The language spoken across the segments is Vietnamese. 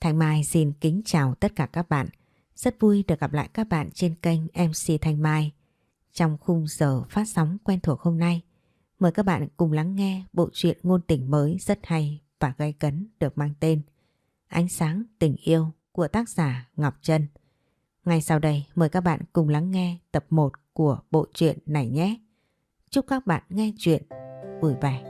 Thanh Mai xin kính chào tất cả các bạn. Rất vui được gặp lại các bạn trên kênh MC Thanh Mai. Trong khung giờ phát sóng quen thuộc hôm nay, mời các bạn cùng lắng nghe bộ truyện ngôn tình mới rất hay và gay cấn được mang tên Ánh sáng tình yêu của tác giả Ngọc Trân. Ngay sau đây mời các bạn cùng lắng nghe tập 1 của bộ truyện này nhé. Chúc các bạn nghe truyện vui vẻ.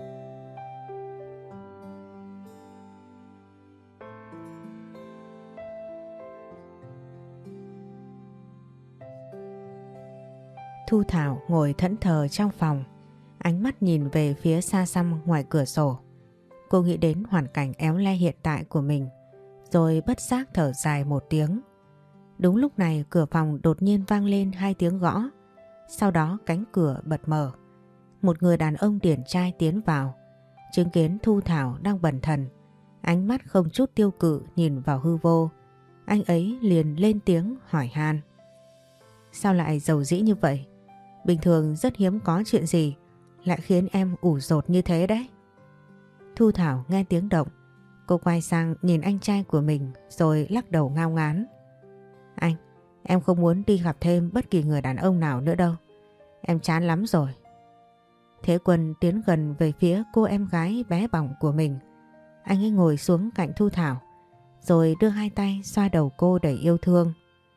Thu Thảo ngồi thẫn thờ trong phòng, ánh mắt nhìn về phía xa xăm ngoài cửa sổ. Cô nghĩ đến hoàn cảnh éo le hiện tại của mình, rồi bất giác thở dài một tiếng. Đúng lúc này cửa phòng đột nhiên vang lên 2 tiếng gõ. Sau đó cánh cửa bật mở. Một người đàn ông điển trai tiến vào, chứng kiến Thu Thảo đang bần thần, ánh mắt không chút tiêu cự nhìn vào hư vô. Anh ấy liền lên tiếng hỏi han. Sao lại giàu dĩ như vậy? Bình thường rất hiếm có chuyện gì lại khiến em ủ dột như thế đấy. Thu Thảo nghe tiếng động, cô quay sang nhìn anh trai của mình rồi lắc đầu ngao ngán. Anh, em không muốn đi gặp thêm bất kỳ người đàn ông nào nữa đâu. Em chán lắm rồi. Thế Quân tiến gần về phía cô em gái bé bỏng của mình. Anh ấy ngồi xuống cạnh Thu Thảo, rồi đưa 2 tay xoa đầu cô đầy yêu thương.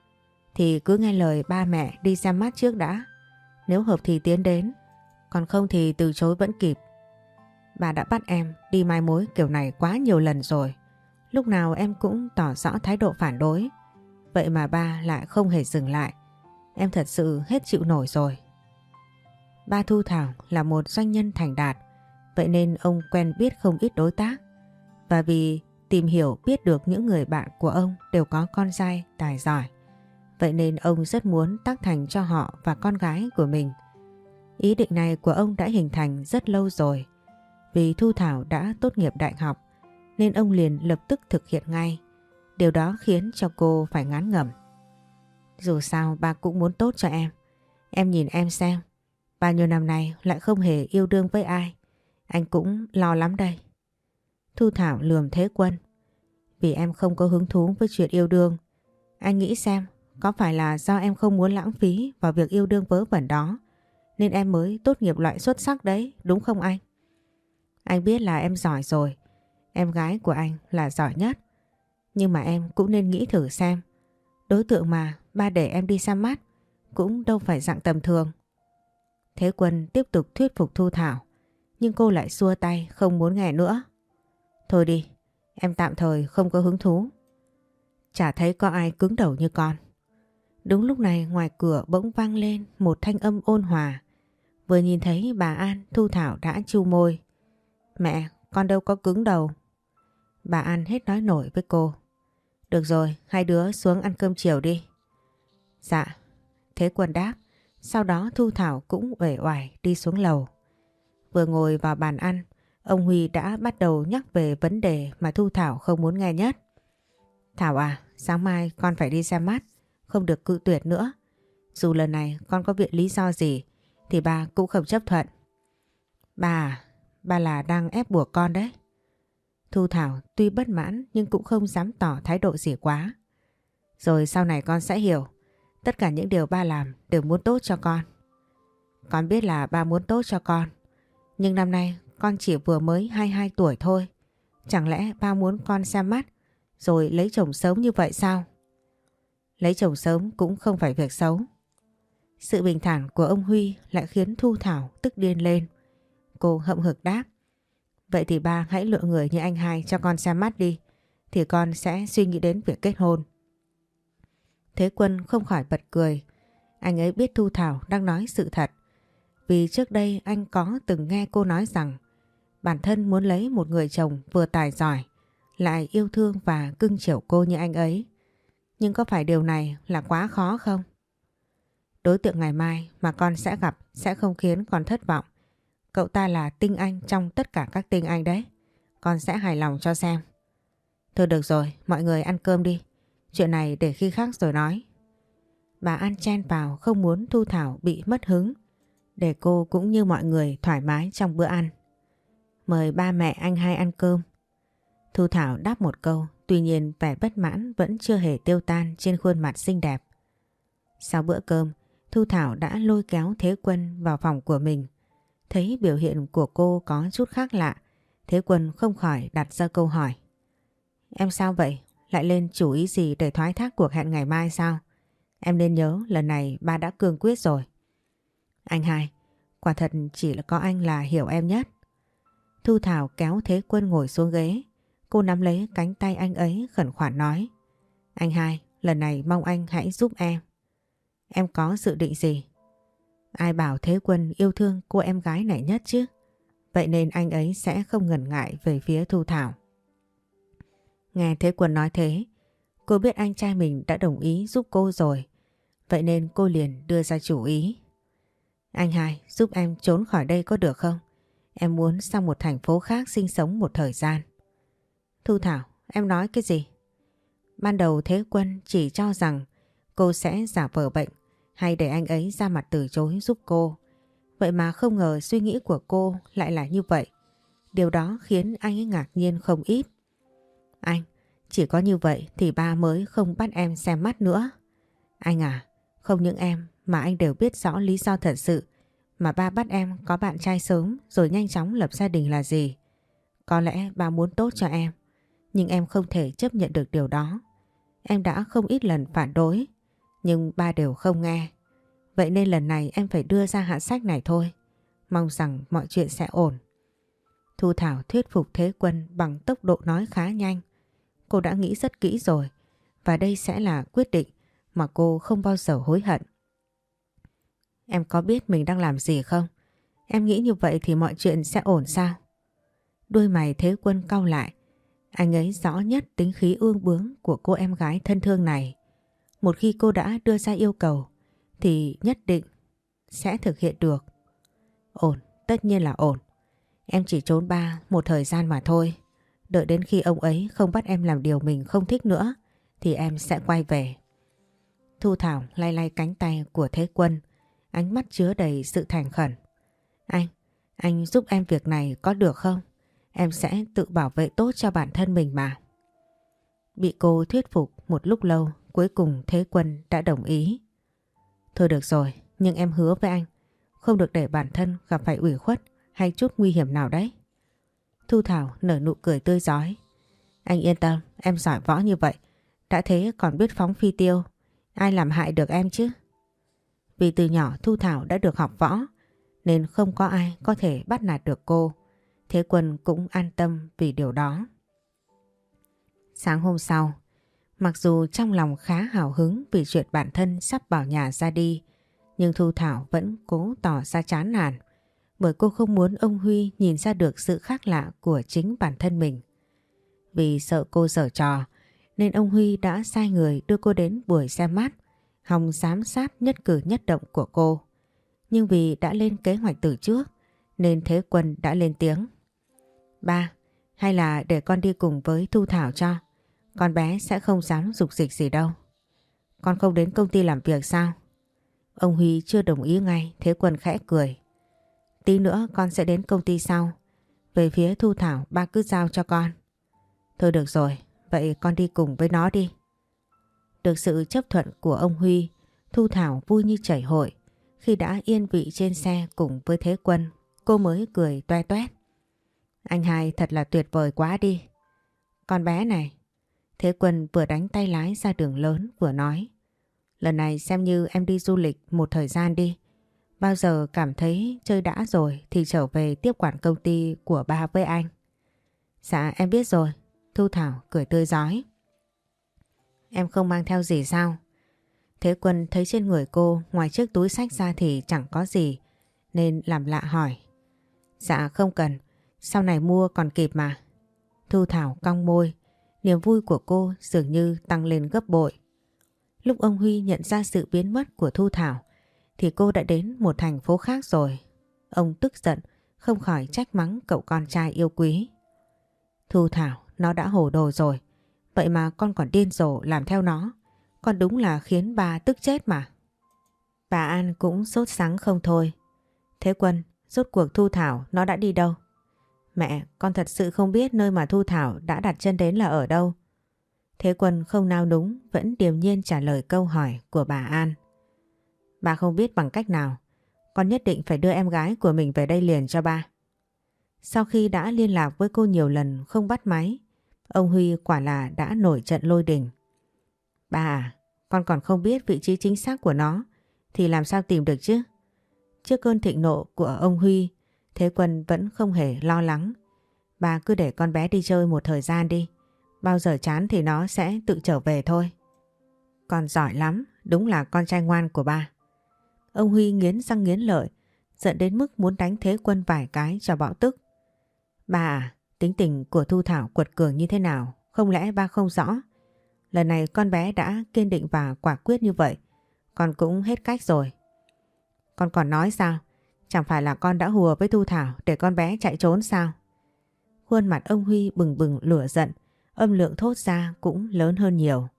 Thì cứ nghe lời ba mẹ đi xem mắt trước đã. Nếu hợp thì tiến đến, còn không thì từ chối vẫn kịp. Bà đã bắt em đi mai mối kiểu này quá nhiều lần rồi. Lúc nào em cũng tỏ rõ thái độ phản đối. Vậy mà ba lại không hề dừng lại. Em thật sự hết chịu nổi rồi. Ba Thu Thảo là một doanh nhân thành đạt, vậy nên ông quen biết không ít đối tác. Và vì tìm hiểu biết được những người bạn của ông đều có con trai tài giỏi, vậy nên ông rất muốn tác thành cho họ và con gái của mình. Ý định này của ông đã hình thành rất lâu rồi. Vì Thu Thảo đã tốt nghiệp đại học nên ông liền lập tức thực hiện ngay. Điều đó khiến cho cô phải ngán ngẩm. Dù sao ba cũng muốn tốt cho em. Em nhìn em xem, bao nhiêu năm nay lại không hề yêu đương với ai. Anh cũng lo lắm đây. Thu Thảo lườm Thế Quân. Vì em không có hứng thú với chuyện yêu đương. Anh nghĩ xem, có phải là do em không muốn lãng phí vào việc yêu đương vớ vẩn đó nên em mới tốt nghiệp loại xuất sắc đấy, đúng không anh? Anh biết là em giỏi rồi, em gái của anh là giỏi nhất. Nhưng mà em cũng nên nghĩ thử xem, đối tượng mà ba để em đi xem mắt cũng đâu phải dạng tầm thường. Thế Quân tiếp tục thuyết phục Thu Thảo, nhưng cô lại xua tay không muốn nghe nữa. Thôi đi, em tạm thời không có hứng thú. Chả thấy có ai cứng đầu như con. Đúng lúc này ngoài cửa bỗng vang lên một thanh âm ôn hòa. Vừa nhìn thấy bà An, Thu Thảo đã chu môi. Mẹ, con đâu có cứng đầu. Bà An hết nói nổi với cô. Được rồi, 2 đứa xuống ăn cơm chiều đi. Dạ. Thế Quân đáp. Sau đó Thu Thảo cũng uể oải đi xuống lầu. Vừa ngồi vào bàn ăn, ông Huy đã bắt đầu nhắc về vấn đề mà Thu Thảo không muốn nghe nhất. Thảo à, sáng mai con phải đi xem mắt, không được cự tuyệt nữa. Dù lần này con có viện lý do gì thì ba cũng không chấp thuận. Ba là đang ép buộc con đấy. Thu Thảo tuy bất mãn nhưng cũng không dám tỏ thái độ gì quá. Rồi sau này con sẽ hiểu, tất cả những điều ba làm đều muốn tốt cho con. Con biết là ba muốn tốt cho con, nhưng năm nay con chỉ vừa mới 22 tuổi thôi. Chẳng lẽ ba muốn con xem mắt rồi lấy chồng sớm như vậy sao? Lấy chồng sớm cũng không phải việc xấu. Sự bình thản của ông Huy lại khiến Thu Thảo tức điên lên. Cô hậm hực đáp. Vậy thì ba hãy lựa người như anh hai cho con xem mắt đi, thì con sẽ suy nghĩ đến việc kết hôn. Thế Quân không khỏi bật cười. Anh ấy biết Thu Thảo đang nói sự thật. Vì trước đây anh có từng nghe cô nói rằng bản thân muốn lấy một người chồng vừa tài giỏi, lại yêu thương và cưng chiều cô như anh ấy. Nhưng có phải điều này là quá khó không? Đối tượng ngày mai mà con sẽ gặp sẽ không khiến con thất vọng. Cậu ta là tinh anh trong tất cả các tinh anh đấy. Con sẽ hài lòng cho xem. Thôi được rồi, mọi người ăn cơm đi. Chuyện này để khi khác rồi nói. Bà An chen vào không muốn Thu Thảo bị mất hứng, để cô cũng như mọi người thoải mái trong bữa ăn. Mời ba mẹ anh hai ăn cơm. Thu Thảo đáp một câu, Tuy nhiên vẻ bất mãn vẫn chưa hề tiêu tan trên khuôn mặt xinh đẹp. Sau bữa cơm, Thu Thảo đã lôi kéo Thế Quân vào phòng của mình. Thấy biểu hiện của cô có chút khác lạ, Thế Quân không khỏi đặt ra câu hỏi. Em sao vậy? Lại lên chủ ý gì để thoái thác cuộc hẹn ngày mai sao? Em nên nhớ lần này ba đã cương quyết rồi. Anh hai, quả thật chỉ là có anh là hiểu em nhất. Thu Thảo kéo Thế Quân ngồi xuống ghế. Cô nắm lấy cánh tay anh ấy khẩn khoản nói. Anh hai, lần này mong anh hãy giúp em. Em có dự định gì? Ai bảo Thế Quân yêu thương cô em gái này nhất chứ? Vậy nên anh ấy sẽ không ngần ngại về phía Thu Thảo. Nghe Thế Quân nói thế, cô biết anh trai mình đã đồng ý giúp cô rồi. Vậy nên cô liền đưa ra chủ ý. Anh hai, giúp em trốn khỏi đây có được không? Em muốn sang một thành phố khác sinh sống một thời gian. Thu Thảo, em nói cái gì? Ban đầu Thế Quân chỉ cho rằng cô sẽ giả vờ bệnh hay để anh ấy ra mặt từ chối giúp cô. Vậy mà không ngờ suy nghĩ của cô lại là như vậy. Điều đó khiến anh ấy ngạc nhiên không ít. Anh, chỉ có như vậy thì ba mới không bắt em xem mắt nữa. Anh à, không những em mà anh đều biết rõ lý do thật sự mà ba bắt em có bạn trai sớm rồi nhanh chóng lập gia đình là gì. Có lẽ ba muốn tốt cho em, nhưng em không thể chấp nhận được điều đó. Em đã không ít lần phản đối, nhưng ba đều không nghe. Vậy nên lần này em phải đưa ra hạ sách này thôi. Mong rằng mọi chuyện sẽ ổn. Thu Thảo thuyết phục Thế Quân bằng tốc độ nói khá nhanh. Cô đã nghĩ rất kỹ rồi, và đây sẽ là quyết định mà cô không bao giờ hối hận. Em có biết mình đang làm gì không? Em nghĩ như vậy thì mọi chuyện sẽ ổn sao? Đôi mày Thế Quân cau lại. Anh ấy rõ nhất tính khí ương bướng của cô em gái thân thương này. Một khi cô đã đưa ra yêu cầu thì nhất định sẽ thực hiện được. Ổn, tất nhiên là ổn. Em chỉ trốn ba một thời gian mà thôi. Đợi đến khi ông ấy không bắt em làm điều mình không thích nữa thì em sẽ quay về. Thu Thảo lay lay cánh tay của Thế Quân, ánh mắt chứa đầy sự thành khẩn. Anh giúp em việc này có được không? Em sẽ tự bảo vệ tốt cho bản thân mình mà. Bị cô thuyết phục một lúc lâu, cuối cùng Thế Quân đã đồng ý. Thôi được rồi, nhưng em hứa với anh, không được để bản thân gặp phải ủy khuất hay chút nguy hiểm nào đấy. Thu Thảo nở nụ cười tươi rói. Anh yên tâm, em giỏi võ như vậy, đã thế còn biết phóng phi tiêu, ai làm hại được em chứ? Vì từ nhỏ Thu Thảo đã được học võ, nên không có ai có thể bắt nạt được cô. Thế Quân cũng an tâm vì điều đó. Sáng hôm sau, mặc dù trong lòng khá hào hứng vì chuyện bản thân sắp bỏ nhà ra đi, nhưng Thu Thảo vẫn cố tỏ ra chán nản, bởi cô không muốn ông Huy nhìn ra được sự khác lạ của chính bản thân mình. Vì sợ cô giở trò, nên ông Huy đã sai người đưa cô đến buổi xem mắt, hòng giám sát nhất cử nhất động của cô. Nhưng vì đã lên kế hoạch từ trước, nên Thế Quân đã lên tiếng. Ba, hay là để con đi cùng với Thu Thảo cho, con bé sẽ không dám dục dịch gì đâu. Con không đến công ty làm việc sao? Ông Huy chưa đồng ý ngay, Thế Quân khẽ cười. Tí nữa con sẽ đến công ty sau. Về phía Thu Thảo ba cứ giao cho con. Thôi được rồi, vậy con đi cùng với nó đi. Được sự chấp thuận của ông Huy, Thu Thảo vui như chảy hội. Khi đã yên vị trên xe cùng với Thế Quân, cô mới cười toe toét. Anh hai thật là tuyệt vời quá đi. Con bé này. Thế Quân vừa đánh tay lái ra đường lớn vừa nói. Lần này xem như em đi du lịch một thời gian đi. Bao giờ cảm thấy chơi đã rồi thì trở về tiếp quản công ty của ba với anh. Dạ em biết rồi. Thu Thảo cười tươi rói. Em không mang theo gì sao? Thế Quân thấy trên người cô ngoài chiếc túi xách ra thì chẳng có gì, nên làm lạ hỏi. Dạ không cần, sau này mua còn kịp mà. Thu Thảo cong môi, niềm vui của cô dường như tăng lên gấp bội. Lúc ông Huy nhận ra sự biến mất của Thu Thảo thì cô đã đến một thành phố khác rồi. Ông tức giận, không khỏi trách mắng cậu con trai yêu quý. Thu Thảo, nó đã hồ đồ rồi, vậy mà con còn điên rồ làm theo nó. Con đúng là khiến bà tức chết mà. Bà An cũng sốt sắng không thôi. Thế Quân, rốt cuộc Thu Thảo nó đã đi đâu? Mẹ, con thật sự không biết nơi mà Thu Thảo đã đặt chân đến là ở đâu. Thế Quân không nao núng vẫn điềm nhiên trả lời câu hỏi của bà An. Bà không biết bằng cách nào, con nhất định phải đưa em gái của mình về đây liền cho ba. Sau khi đã liên lạc với cô nhiều lần không bắt máy, ông Huy quả là đã nổi trận lôi đình. Ba à, con còn không biết vị trí chính xác của nó thì làm sao tìm được chứ? Trước cơn thịnh nộ của ông Huy, Thế Quân vẫn không hề lo lắng. Bà cứ để con bé đi chơi một thời gian đi. Bao giờ chán thì nó sẽ tự trở về thôi. Con giỏi lắm, đúng là con trai ngoan của ba. Ông Huy nghiến răng nghiến lợi, giận đến mức muốn đánh Thế Quân vài cái cho bạo tức. Ba à, tính tình của Thu Thảo quật cường như thế nào, không lẽ ba không rõ? Lần này con bé đã kiên định và quả quyết như vậy, con cũng hết cách rồi. Con còn nói sao? Chẳng phải là con đã hùa với Thu Thảo để con bé chạy trốn sao? Khuôn mặt ông Huy bừng bừng lửa giận, âm lượng thốt ra cũng lớn hơn nhiều.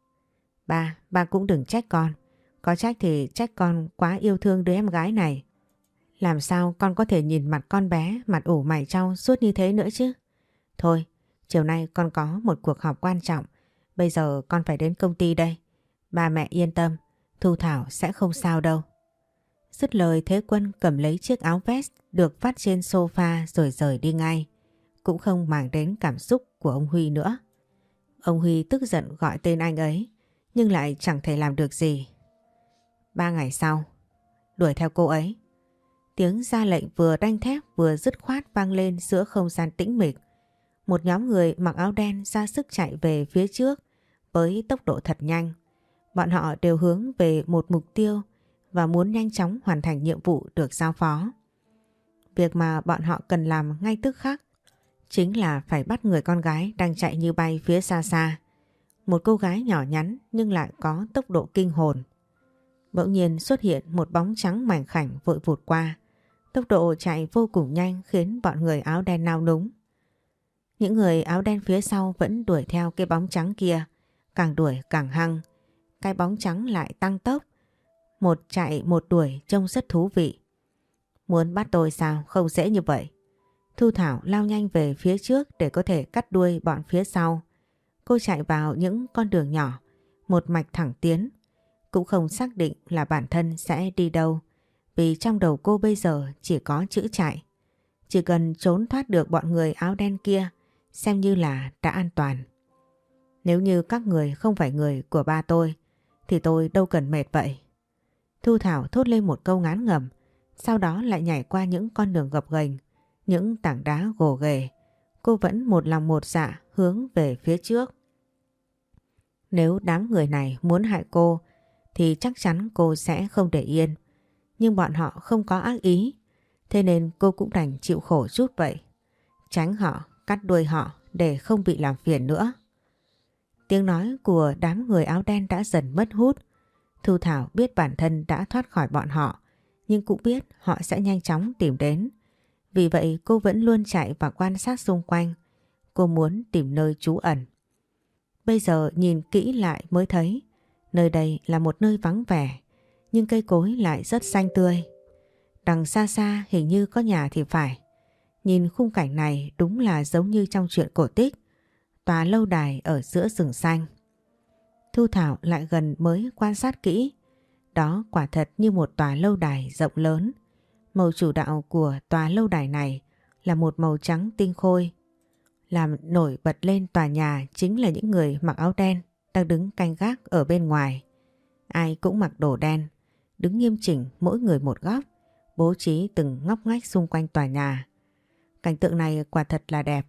Ba cũng đừng trách con. Có trách thì trách con quá yêu thương đứa em gái này. Làm sao con có thể nhìn mặt con bé mặt ủ mày trao suốt như thế nữa chứ? Thôi, chiều nay con có một cuộc họp quan trọng. Bây giờ con phải đến công ty đây. Ba mẹ yên tâm, Thu Thảo sẽ không sao đâu. Dứt lời Thế Quân cầm lấy chiếc áo vest được vắt trên sofa rồi rời đi ngay. Cũng không màng đến cảm xúc của ông Huy nữa. Ông Huy tức giận gọi tên anh ấy, nhưng lại chẳng thể làm được gì. 3 ngày sau, đuổi theo cô ấy. Tiếng ra lệnh vừa đanh thép vừa dứt khoát vang lên giữa không gian tĩnh mịch. Một nhóm người mặc áo đen ra sức chạy về phía trước với tốc độ thật nhanh. Bọn họ đều hướng về một mục tiêu và muốn nhanh chóng hoàn thành nhiệm vụ được giao phó. Việc mà bọn họ cần làm ngay tức khắc chính là phải bắt người con gái đang chạy như bay phía xa xa. Một cô gái nhỏ nhắn nhưng lại có tốc độ kinh hồn. Bỗng nhiên xuất hiện một bóng trắng mảnh khảnh vội vụt qua. Tốc độ chạy vô cùng nhanh khiến bọn người áo đen nao núng. Những người áo đen phía sau vẫn đuổi theo cái bóng trắng kia. Càng đuổi càng hăng. Cái bóng trắng lại tăng tốc. Một chạy một đuổi trông rất thú vị. Muốn bắt tôi sao? Không dễ như vậy. Thu Thảo lao nhanh về phía trước để có thể cắt đuôi bọn phía sau. Cô chạy vào những con đường nhỏ, một mạch thẳng tiến. Cũng không xác định là bản thân sẽ đi đâu, vì trong đầu cô bây giờ chỉ có chữ chạy. Chỉ cần trốn thoát được bọn người áo đen kia, xem như là đã an toàn. Nếu như các người không phải người của ba tôi, thì tôi đâu cần mệt vậy. Thu Thảo thốt lên một câu ngán ngẩm, sau đó lại nhảy qua những con đường gập ghềnh, những tảng đá gồ ghề. Cô vẫn một lòng một dạ hướng về phía trước. Nếu đám người này muốn hại cô thì chắc chắn cô sẽ không để yên. Nhưng bọn họ không có ác ý, thế nên cô cũng đành chịu khổ chút vậy. Tránh họ, cắt đuôi họ để không bị làm phiền nữa. Tiếng nói của đám người áo đen đã dần mất hút. Thu Thảo biết bản thân đã thoát khỏi bọn họ, nhưng cũng biết họ sẽ nhanh chóng tìm đến. Vì vậy cô vẫn luôn chạy và quan sát xung quanh. Cô muốn tìm nơi trú ẩn. Bây giờ nhìn kỹ lại mới thấy nơi đây là một nơi vắng vẻ, nhưng cây cối lại rất xanh tươi. Đằng xa xa hình như có nhà thì phải. Nhìn khung cảnh này đúng là giống như trong truyện cổ tích, tòa lâu đài ở giữa rừng xanh. Thu Thảo lại gần mới quan sát kỹ. Đó quả thật như một tòa lâu đài rộng lớn. Màu chủ đạo của tòa lâu đài này là một màu trắng tinh khôi. Làm nổi bật lên tòa nhà chính là những người mặc áo đen đang đứng canh gác ở bên ngoài. Ai cũng mặc đồ đen, đứng nghiêm chỉnh mỗi người một góc, bố trí từng ngóc ngách xung quanh tòa nhà. Cảnh tượng này quả thật là đẹp.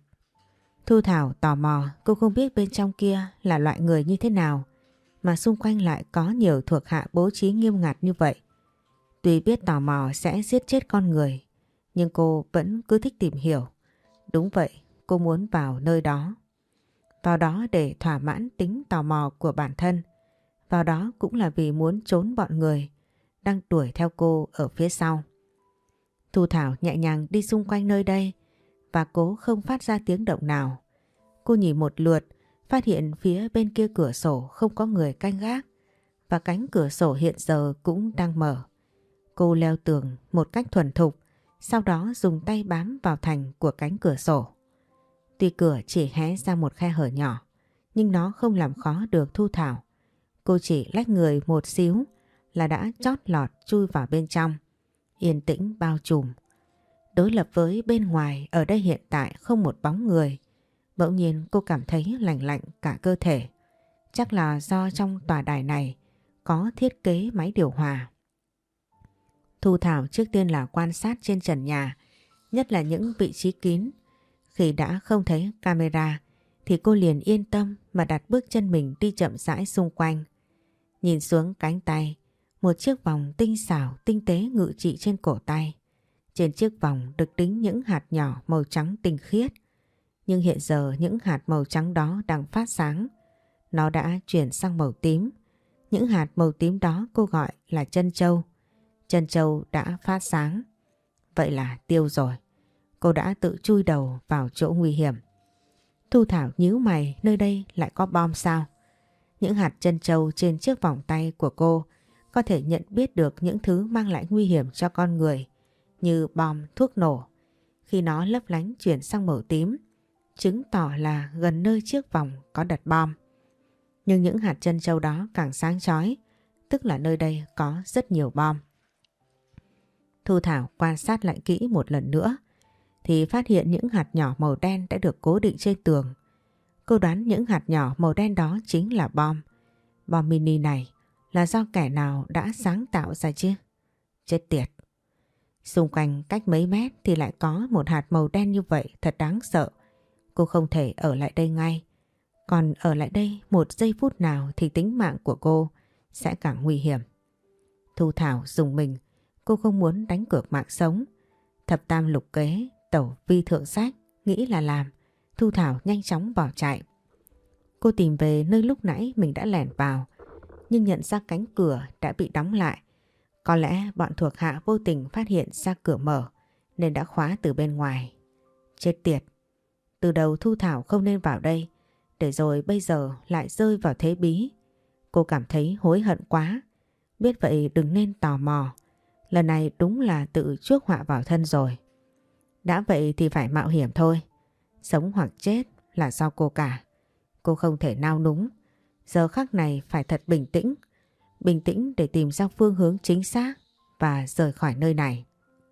Thu Thảo tò mò, cô không biết bên trong kia là loại người như thế nào mà xung quanh lại có nhiều thuộc hạ bố trí nghiêm ngặt như vậy. Tuy biết tò mò sẽ giết chết con người, nhưng cô vẫn cứ thích tìm hiểu. Đúng vậy, cô muốn vào nơi đó. Vào đó để thỏa mãn tính tò mò của bản thân. Vào đó cũng là vì muốn trốn bọn người đang đuổi theo cô ở phía sau. Thu Thảo nhẹ nhàng đi xung quanh nơi đây và cố không phát ra tiếng động nào. Cô nhìn một lượt, phát hiện phía bên kia cửa sổ không có người canh gác và cánh cửa sổ hiện giờ cũng đang mở. Cô leo tường một cách thuần thục, sau đó dùng tay bám vào thành của cánh cửa sổ. Tuy cửa chỉ hé ra một khe hở nhỏ, nhưng nó không làm khó được Thu Thảo. Cô chỉ lách người một xíu là đã chót lọt chui vào bên trong. Yên tĩnh bao trùm. Đối lập với bên ngoài, ở đây hiện tại không một bóng người. Bỗng nhiên cô cảm thấy lạnh lạnh cả cơ thể. Chắc là do trong tòa đài này có thiết kế máy điều hòa. Thu Thảo trước tiên là quan sát trên trần nhà, nhất là những vị trí kín. Khi đã không thấy camera thì cô liền yên tâm mà đặt bước chân mình đi chậm rãi xung quanh. Nhìn xuống cánh tay, một chiếc vòng tinh xảo tinh tế ngự trị trên cổ tay. Trên chiếc vòng được đính những hạt nhỏ màu trắng tinh khiết. Nhưng hiện giờ những hạt màu trắng đó đang phát sáng. Nó đã chuyển sang màu tím. Những hạt màu tím đó cô gọi là trân châu. Trân châu đã phát sáng. Vậy là tiêu rồi. Cô đã tự chui đầu vào chỗ nguy hiểm. Thu Thảo nhíu mày, nơi đây lại có bom sao? Những hạt trân châu trên chiếc vòng tay của cô có thể nhận biết được những thứ mang lại nguy hiểm cho con người, như bom, thuốc nổ. Khi nó lấp lánh chuyển sang màu tím, chứng tỏ là gần nơi chiếc vòng có đặt bom. Nhưng những hạt trân châu đó càng sáng chói, tức là nơi đây có rất nhiều bom. Thu Thảo quan sát lại kỹ một lần nữa thì phát hiện những hạt nhỏ màu đen đã được cố định trên tường. Cô đoán những hạt nhỏ màu đen đó chính là bom. Bom mini này là do kẻ nào đã sáng tạo ra chứ? Chết tiệt! Xung quanh cách mấy mét thì lại có một hạt màu đen như vậy, thật đáng sợ. Cô không thể ở lại đây ngay. Còn ở lại đây một giây phút nào thì tính mạng của cô sẽ càng nguy hiểm. Thu Thảo dùng mình, cô không muốn đánh cược mạng sống. Thập tam lục kế, tẩu vi thượng sách, nghĩ là làm. Thu Thảo nhanh chóng bỏ chạy. Cô tìm về nơi lúc nãy mình đã lẻn vào, nhưng nhận ra cánh cửa đã bị đóng lại. Có lẽ bọn thuộc hạ vô tình phát hiện ra cửa mở nên đã khóa từ bên ngoài. Chết tiệt! Từ đầu Thu Thảo không nên vào đây, để rồi bây giờ lại rơi vào thế bí. Cô cảm thấy hối hận quá. Biết vậy đừng nên tò mò. Lần này đúng là tự chuốc họa vào thân rồi. Đã vậy thì phải mạo hiểm thôi. Sống hoặc chết là do cô cả. Cô không thể nao núng. Giờ khắc này phải thật bình tĩnh. Bình tĩnh để tìm ra phương hướng chính xác và rời khỏi nơi này.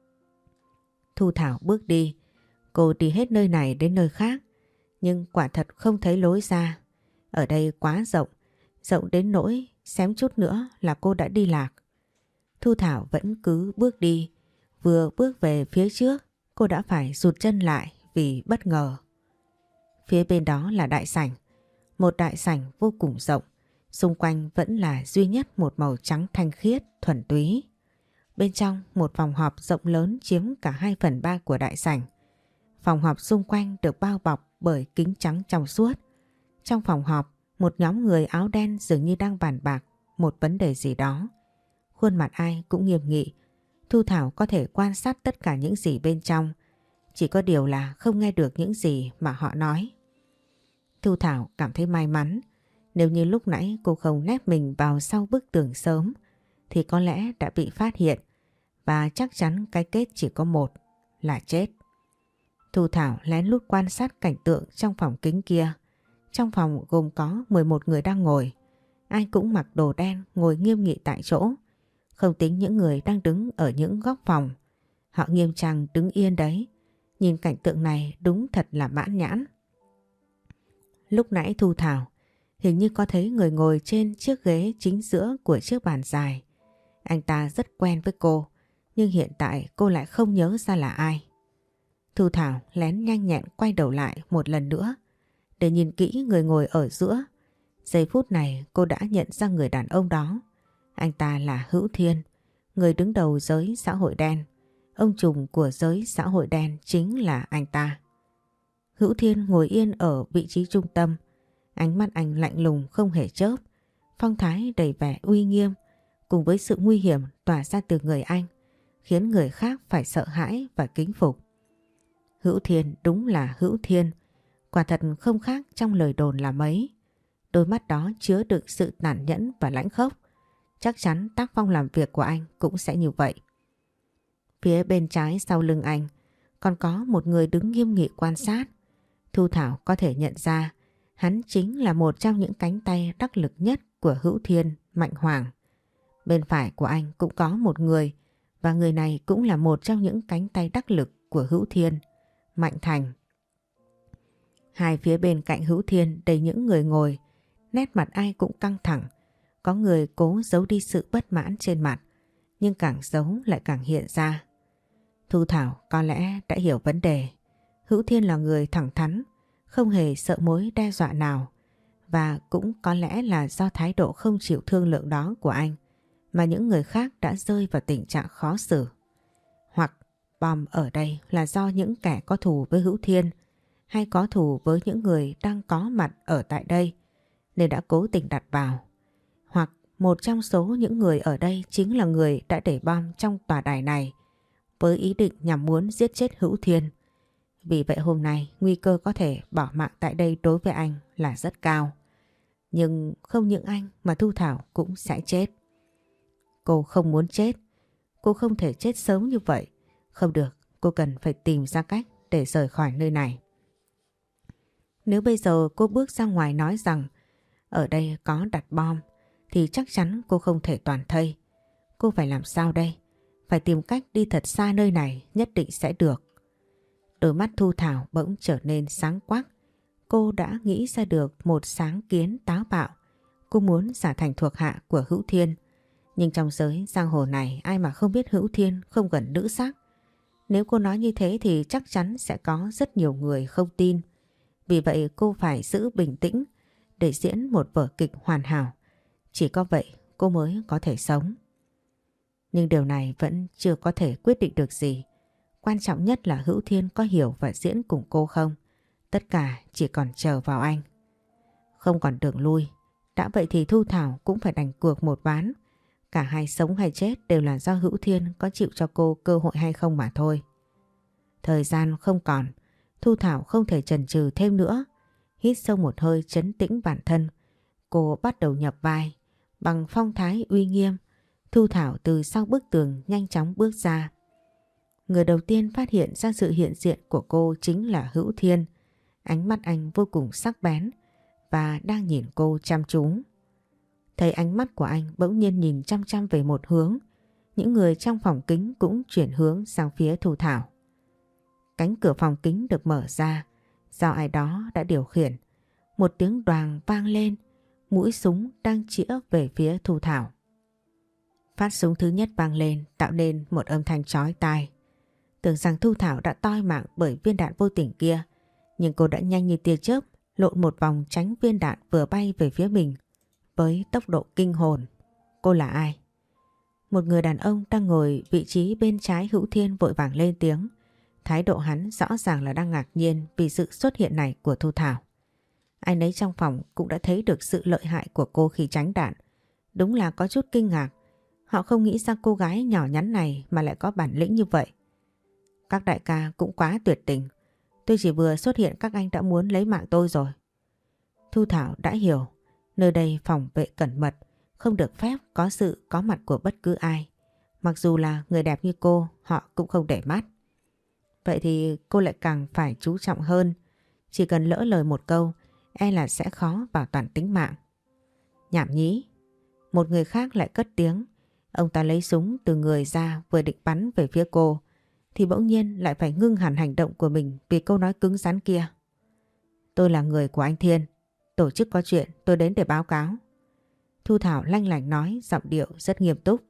Thu Thảo bước đi. Cô đi hết nơi này đến nơi khác. Nhưng quả thật không thấy lối ra. Ở đây quá rộng. Rộng đến nỗi xém chút nữa là cô đã đi lạc. Thu Thảo vẫn cứ bước đi. Vừa bước về phía trước, cô đã phải rụt chân lại vì bất ngờ. Phía bên đó là đại sảnh. Một đại sảnh vô cùng rộng. Xung quanh vẫn là duy nhất một màu trắng thanh khiết, thuần túy. Bên trong một phòng họp rộng lớn chiếm cả 2/3 của đại sảnh. Phòng họp xung quanh được bao bọc bởi kính trắng trong suốt. Trong phòng họp, một nhóm người áo đen dường như đang bàn bạc một vấn đề gì đó. Khuôn mặt ai cũng nghiêm nghị. Thu Thảo có thể quan sát tất cả những gì bên trong. Chỉ có điều là không nghe được những gì mà họ nói. Thu Thảo cảm thấy may mắn. Nếu như lúc nãy cô không nép mình vào sau bức tường sớm thì có lẽ đã bị phát hiện. Và chắc chắn cái kết chỉ có một là chết. Thu Thảo lén lút quan sát cảnh tượng trong phòng kính kia. Trong phòng gồm có 11 người đang ngồi. Ai cũng mặc đồ đen ngồi nghiêm nghị tại chỗ. Không tính những người đang đứng ở những góc phòng. Họ nghiêm trang đứng yên đấy. Nhìn cảnh tượng này đúng thật là mãn nhãn. Lúc nãy Thu Thảo hình như có thấy người ngồi trên chiếc ghế chính giữa của chiếc bàn dài. Anh ta rất quen với cô, nhưng hiện tại cô lại không nhớ ra là ai. Thu Thảo lén nhanh nhẹn quay đầu lại một lần nữa để nhìn kỹ người ngồi ở giữa. Giây phút này cô đã nhận ra người đàn ông đó. Anh ta là Hữu Thiên, người đứng đầu giới xã hội đen. Ông trùm của giới xã hội đen chính là anh ta. Hữu Thiên ngồi yên ở vị trí trung tâm. Ánh mắt anh lạnh lùng không hề chớp. Phong thái đầy vẻ uy nghiêm cùng với sự nguy hiểm tỏa ra từ người anh khiến người khác phải sợ hãi và kính phục. Hữu Thiên đúng là Hữu Thiên. Quả thật không khác trong lời đồn là mấy. Đôi mắt đó chứa đựng sự tàn nhẫn và lãnh khốc. Chắc chắn tác phong làm việc của anh cũng sẽ như vậy. Phía bên trái sau lưng anh còn có một người đứng nghiêm nghị quan sát. Thu Thảo có thể nhận ra Hắn chính là một trong những cánh tay đắc lực nhất của Hữu Thiên, Mạnh Hoàng. Bên phải của anh cũng có một người, và người này cũng là một trong những cánh tay đắc lực của Hữu Thiên, Mạnh Thành. Hai phía bên cạnh Hữu Thiên đầy những người ngồi, nét mặt ai cũng căng thẳng. Có người cố giấu đi sự bất mãn trên mặt, nhưng càng giấu lại càng hiện ra. Thu Thảo có lẽ đã hiểu vấn đề. Hữu Thiên là người thẳng thắn, không hề sợ mối đe dọa nào. Và cũng có lẽ là do thái độ không chịu thương lượng đó của anh mà những người khác đã rơi vào tình trạng khó xử. Hoặc bom ở đây là do những kẻ có thù với Hữu Thiên hay có thù với những người đang có mặt ở tại đây nên đã cố tình đặt vào. Hoặc một trong số những người ở đây chính là người đã để bom trong tòa đài này với ý định nhằm muốn giết chết Hữu Thiên. Vì vậy hôm nay nguy cơ có thể bỏ mạng tại đây đối với anh là rất cao. Nhưng không những anh mà Thu Thảo cũng sẽ chết. Cô không muốn chết. Cô không thể chết sớm như vậy. Không được, cô cần phải tìm ra cách để rời khỏi nơi này. Nếu bây giờ cô bước ra ngoài nói rằng ở đây có đặt bom thì chắc chắn cô không thể toàn thây. Cô phải làm sao đây? Phải tìm cách đi thật xa nơi này, nhất định sẽ được. Đôi mắt Thu Thảo bỗng trở nên sáng quắc. Cô đã nghĩ ra được một sáng kiến táo bạo. Cô muốn giả thành thuộc hạ của Hữu Thiên. Nhưng trong giới giang hồ này ai mà không biết Hữu Thiên không gần nữ sắc. Nếu cô nói như thế thì chắc chắn sẽ có rất nhiều người không tin. Vì vậy cô phải giữ bình tĩnh để diễn một vở kịch hoàn hảo. Chỉ có vậy cô mới có thể sống. Nhưng điều này vẫn chưa có thể quyết định được gì. Quan trọng nhất là Hữu Thiên có hiểu và diễn cùng cô không. Tất cả chỉ còn chờ vào anh. Không còn đường lui. Đã vậy thì Thu Thảo cũng phải đành cược một ván. Cả hai sống hay chết đều là do Hữu Thiên có chịu cho cô cơ hội hay không mà thôi. Thời gian không còn. Thu Thảo không thể chần chừ thêm nữa. Hít sâu một hơi trấn tĩnh bản thân. Cô bắt đầu nhập vai. Bằng phong thái uy nghiêm, Thu Thảo từ sau bức tường nhanh chóng bước ra. Người đầu tiên phát hiện ra sự hiện diện của cô chính là Hữu Thiên. Ánh mắt anh vô cùng sắc bén và đang nhìn cô chăm chú. Thấy ánh mắt của anh bỗng nhiên nhìn chăm chăm về một hướng. Những người trong phòng kính cũng chuyển hướng sang phía Thu Thảo. Cánh cửa phòng kính được mở ra, do ai đó đã điều khiển. Một tiếng đoàng vang lên, mũi súng đang chĩa về phía Thu Thảo. Phát súng thứ nhất vang lên tạo nên một âm thanh chói tai. Tưởng rằng Thu Thảo đã toi mạng bởi viên đạn vô tình kia, nhưng cô đã nhanh như tia chớp lộn một vòng tránh viên đạn vừa bay về phía mình với tốc độ kinh hồn. Cô là ai? Một người đàn ông đang ngồi vị trí bên trái Hữu Thiên vội vàng lên tiếng. Thái độ hắn rõ ràng là đang ngạc nhiên vì sự xuất hiện này của Thu Thảo. Ai nấy trong phòng cũng đã thấy được sự lợi hại của cô khi tránh đạn. Đúng là có chút kinh ngạc. Họ không nghĩ ra cô gái nhỏ nhắn này mà lại có bản lĩnh như vậy. Các đại ca cũng quá tuyệt tình. Tôi chỉ vừa xuất hiện các anh đã muốn lấy mạng tôi rồi. Thu Thảo đã hiểu. Nơi đây phòng vệ cẩn mật, không được phép có sự có mặt của bất cứ ai. Mặc dù là người đẹp như cô, họ cũng không để mắt. Vậy thì cô lại càng phải chú trọng hơn. Chỉ cần lỡ lời một câu, e là sẽ khó bảo toàn tính mạng. Nhảm nhí. Một người khác lại cất tiếng. Ông ta lấy súng từ người ra vừa định bắn về phía cô, thì bỗng nhiên lại phải ngưng hẳn hành động của mình vì câu nói cứng rắn kia. Tôi là người của anh Thiên. Tổ chức có chuyện tôi đến để báo cáo. Thu Thảo lanh lảnh nói, giọng điệu rất nghiêm túc.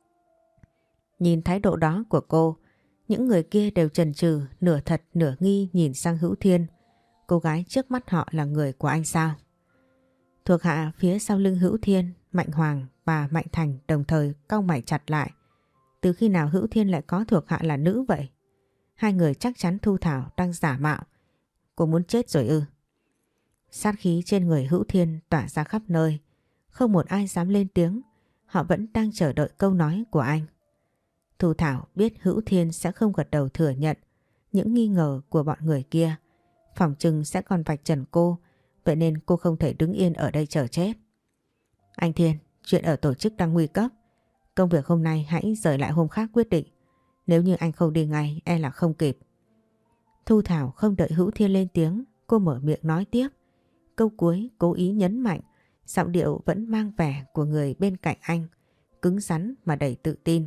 Nhìn thái độ đó của cô, những người kia đều chần chừ, nửa thật nửa nghi nhìn sang Hữu Thiên. Cô gái trước mắt họ là người của anh sao? Thuộc hạ phía sau lưng Hữu Thiên, Mạnh Hoàng và Mạnh Thành đồng thời cau mày chặt lại. Từ khi nào Hữu Thiên lại có thuộc hạ là nữ vậy? Hai người chắc chắn Thu Thảo đang giả mạo. Cô muốn chết rồi ư? Sát khí trên người Hữu Thiên tỏa ra khắp nơi. Không một ai dám lên tiếng. Họ vẫn đang chờ đợi câu nói của anh. Thu Thảo biết Hữu Thiên sẽ không gật đầu thừa nhận những nghi ngờ của bọn người kia. Phỏng chừng sẽ còn vạch trần cô. Vậy nên cô không thể đứng yên ở đây chờ chết. Anh Thiên, chuyện ở tổ chức đang nguy cấp. Công việc hôm nay hãy rời lại hôm khác quyết định. Nếu như anh không đi ngay e là không kịp. Thu Thảo không đợi Hữu Thiên lên tiếng. Cô mở miệng nói tiếp. câu cuối cố ý nhấn mạnh, giọng điệu vẫn mang vẻ của người bên cạnh anh, cứng rắn mà đầy tự tin.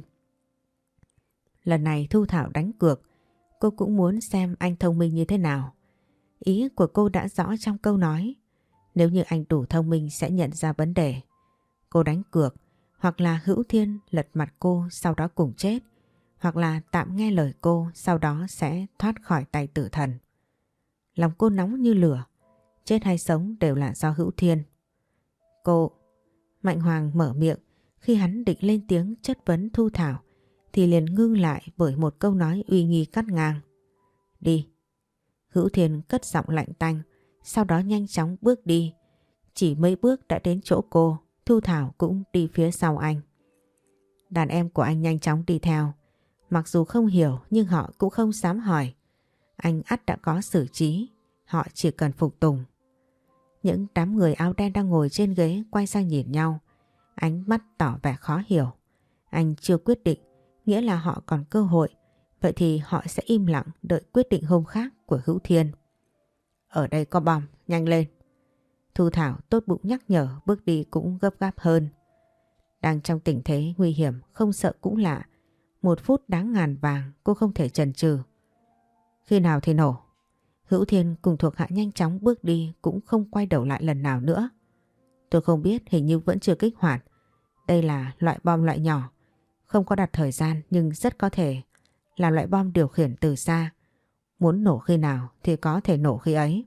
Lần này Thu Thảo đánh cược, cô cũng muốn xem anh thông minh như thế nào. Ý của cô đã rõ trong câu nói, nếu như anh đủ thông minh sẽ nhận ra vấn đề. Cô đánh cược, hoặc là Hữu Thiên lật mặt cô sau đó cùng chết, hoặc là tạm nghe lời cô sau đó sẽ thoát khỏi tay tử thần. Lòng cô nóng như lửa, chết hay sống đều là do Hữu Thiên. Cô... Mạnh Hoàng mở miệng, khi hắn định lên tiếng chất vấn Thu Thảo thì liền ngưng lại bởi một câu nói uy nghi cắt ngang. Đi. Hữu Thiên cất giọng lạnh tanh, sau đó nhanh chóng bước đi. Chỉ mấy bước đã đến chỗ cô, Thu Thảo cũng đi phía sau anh. Đàn em của anh nhanh chóng đi theo. Mặc dù không hiểu nhưng họ cũng không dám hỏi. Anh ắt đã có xử trí, họ chỉ cần phục tùng. Những đám người áo đen đang ngồi trên ghế quay sang nhìn nhau, ánh mắt tỏ vẻ khó hiểu. Anh chưa quyết định, nghĩa là họ còn cơ hội, vậy thì họ sẽ im lặng đợi quyết định hôm khác của Hữu Thiên. Ở đây có bom, nhanh lên. Thu Thảo tốt bụng nhắc nhở, bước đi cũng gấp gáp hơn. Đang trong tình thế nguy hiểm, không sợ cũng lạ. 1 phút đáng ngàn vàng, cô không thể chần chừ. Khi nào thì nổ? Hữu Thiên cùng thuộc hạ nhanh chóng bước đi, cũng không quay đầu lại lần nào nữa. Tôi không biết, hình như vẫn chưa kích hoạt. Đây là loại bom loại nhỏ, không có đặt thời gian nhưng rất có thể là loại bom điều khiển từ xa. Muốn nổ khi nào thì có thể nổ khi ấy.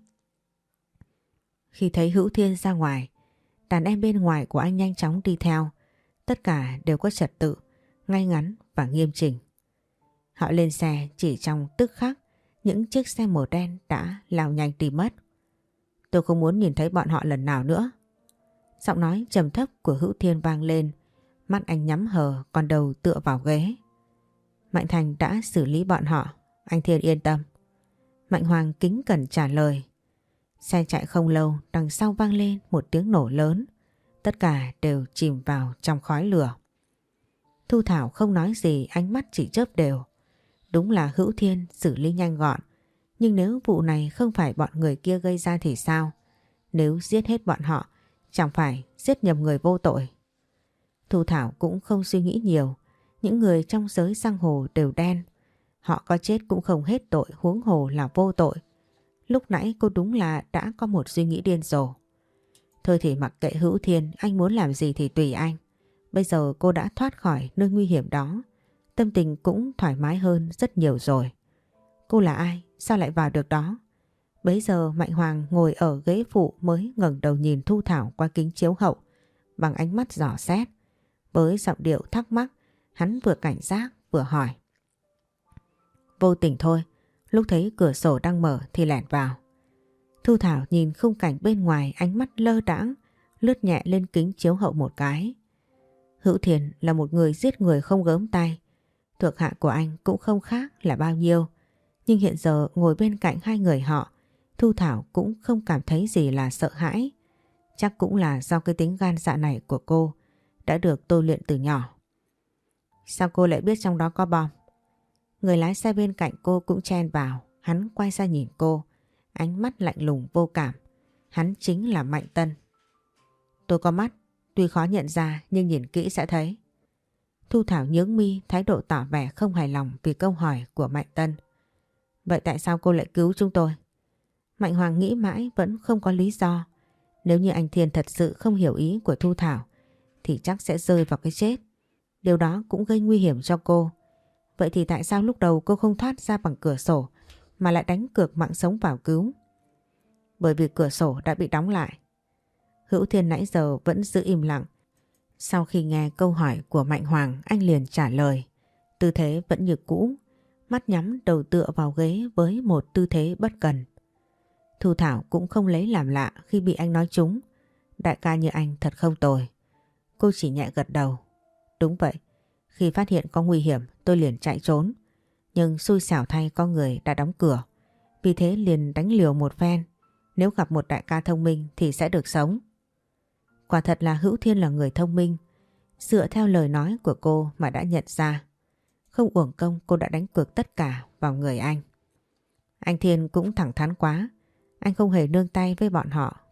Khi thấy Hữu Thiên ra ngoài, đàn em bên ngoài của anh nhanh chóng đi theo. Tất cả đều có trật tự, ngay ngắn và nghiêm chỉnh. Họ lên xe, chỉ trong tức khắc những chiếc xe màu đen đã lao nhanh đi mất. Tôi không muốn nhìn thấy bọn họ lần nào nữa. Giọng nói trầm thấp của Hữu Thiên vang lên, mắt anh nhắm hờ, còn đầu tựa vào ghế. Mạnh Thành đã xử lý bọn họ, anh Thiên yên tâm. Mạnh Hoàng kính cẩn trả lời. Xe chạy không lâu, đằng sau vang lên một tiếng nổ lớn. Tất cả đều chìm vào trong khói lửa. Thu Thảo không nói gì, ánh mắt chỉ chớp đều. Đúng là Hữu Thiên xử lý nhanh gọn. Nhưng nếu vụ này không phải bọn người kia gây ra thì sao? Nếu giết hết bọn họ, chẳng phải giết nhầm người vô tội. Thu Thảo cũng không suy nghĩ nhiều. Những người trong giới giang hồ đều đen. Họ có chết cũng không hết tội, huống hồ là vô tội. Lúc nãy cô đúng là đã có một suy nghĩ điên rồ. Thôi thì mặc kệ Hữu Thiên, anh muốn làm gì thì tùy anh. Bây giờ cô đã thoát khỏi nơi nguy hiểm đó. Tâm tình cũng thoải mái hơn rất nhiều rồi. Cô là ai? Sao lại vào được đó? Bấy giờ Mạnh Hoàng ngồi ở ghế phụ mới ngẩng đầu nhìn Thu Thảo qua kính chiếu hậu bằng ánh mắt dò xét. Với giọng điệu thắc mắc, hắn vừa cảnh giác vừa hỏi. Vô tình thôi, lúc thấy cửa sổ đang mở thì lẻn vào. Thu Thảo nhìn khung cảnh bên ngoài, ánh mắt lơ đãng lướt nhẹ lên kính chiếu hậu một cái. Hữu Thiên là một người giết người không gớm tay. Thuộc hạ của anh cũng không khác là bao nhiêu. Nhưng hiện giờ ngồi bên cạnh hai người họ, Thu Thảo cũng không cảm thấy gì là sợ hãi. Chắc cũng là do cái tính gan dạ này của cô đã được tôi luyện từ nhỏ. Sao cô lại biết trong đó có bom? Người lái xe bên cạnh cô cũng chen vào. Hắn quay ra nhìn cô, ánh mắt lạnh lùng vô cảm. Hắn chính là Mạnh Tân. Tôi có mắt, tuy khó nhận ra nhưng nhìn kỹ sẽ thấy. Thu Thảo nhướng mi, thái độ tỏ vẻ không hài lòng vì câu hỏi của Mạnh Tân. Vậy tại sao cô lại cứu chúng tôi? Mạnh Hoàng nghĩ mãi vẫn không có lý do. Nếu như anh Thiên thật sự không hiểu ý của Thu Thảo thì chắc sẽ rơi vào cái chết. Điều đó cũng gây nguy hiểm cho cô. Vậy thì tại sao lúc đầu cô không thoát ra bằng cửa sổ mà lại đánh cược mạng sống vào cứu? Bởi vì cửa sổ đã bị đóng lại. Hữu Thiên nãy giờ vẫn giữ im lặng. Sau khi nghe câu hỏi của Mạnh Hoàng, anh liền trả lời. Tư thế vẫn như cũ, mắt nhắm đầu tựa vào ghế với một tư thế bất cần. Thu Thảo cũng không lấy làm lạ khi bị anh nói trúng. Đại ca như anh thật không tồi. Cô chỉ nhẹ gật đầu. Đúng vậy, khi phát hiện có nguy hiểm tôi liền chạy trốn. Nhưng xui xẻo thay có người đã đóng cửa. Vì thế liền đánh liều một phen. Nếu gặp một đại ca thông minh thì sẽ được sống. Quả thật là Hữu Thiên là người thông minh. Dựa theo lời nói của cô mà đã nhận ra. Không uổng công cô đã đánh cược tất cả vào người anh. Anh Thiên cũng thẳng thắn quá. Anh không hề nương tay với bọn họ,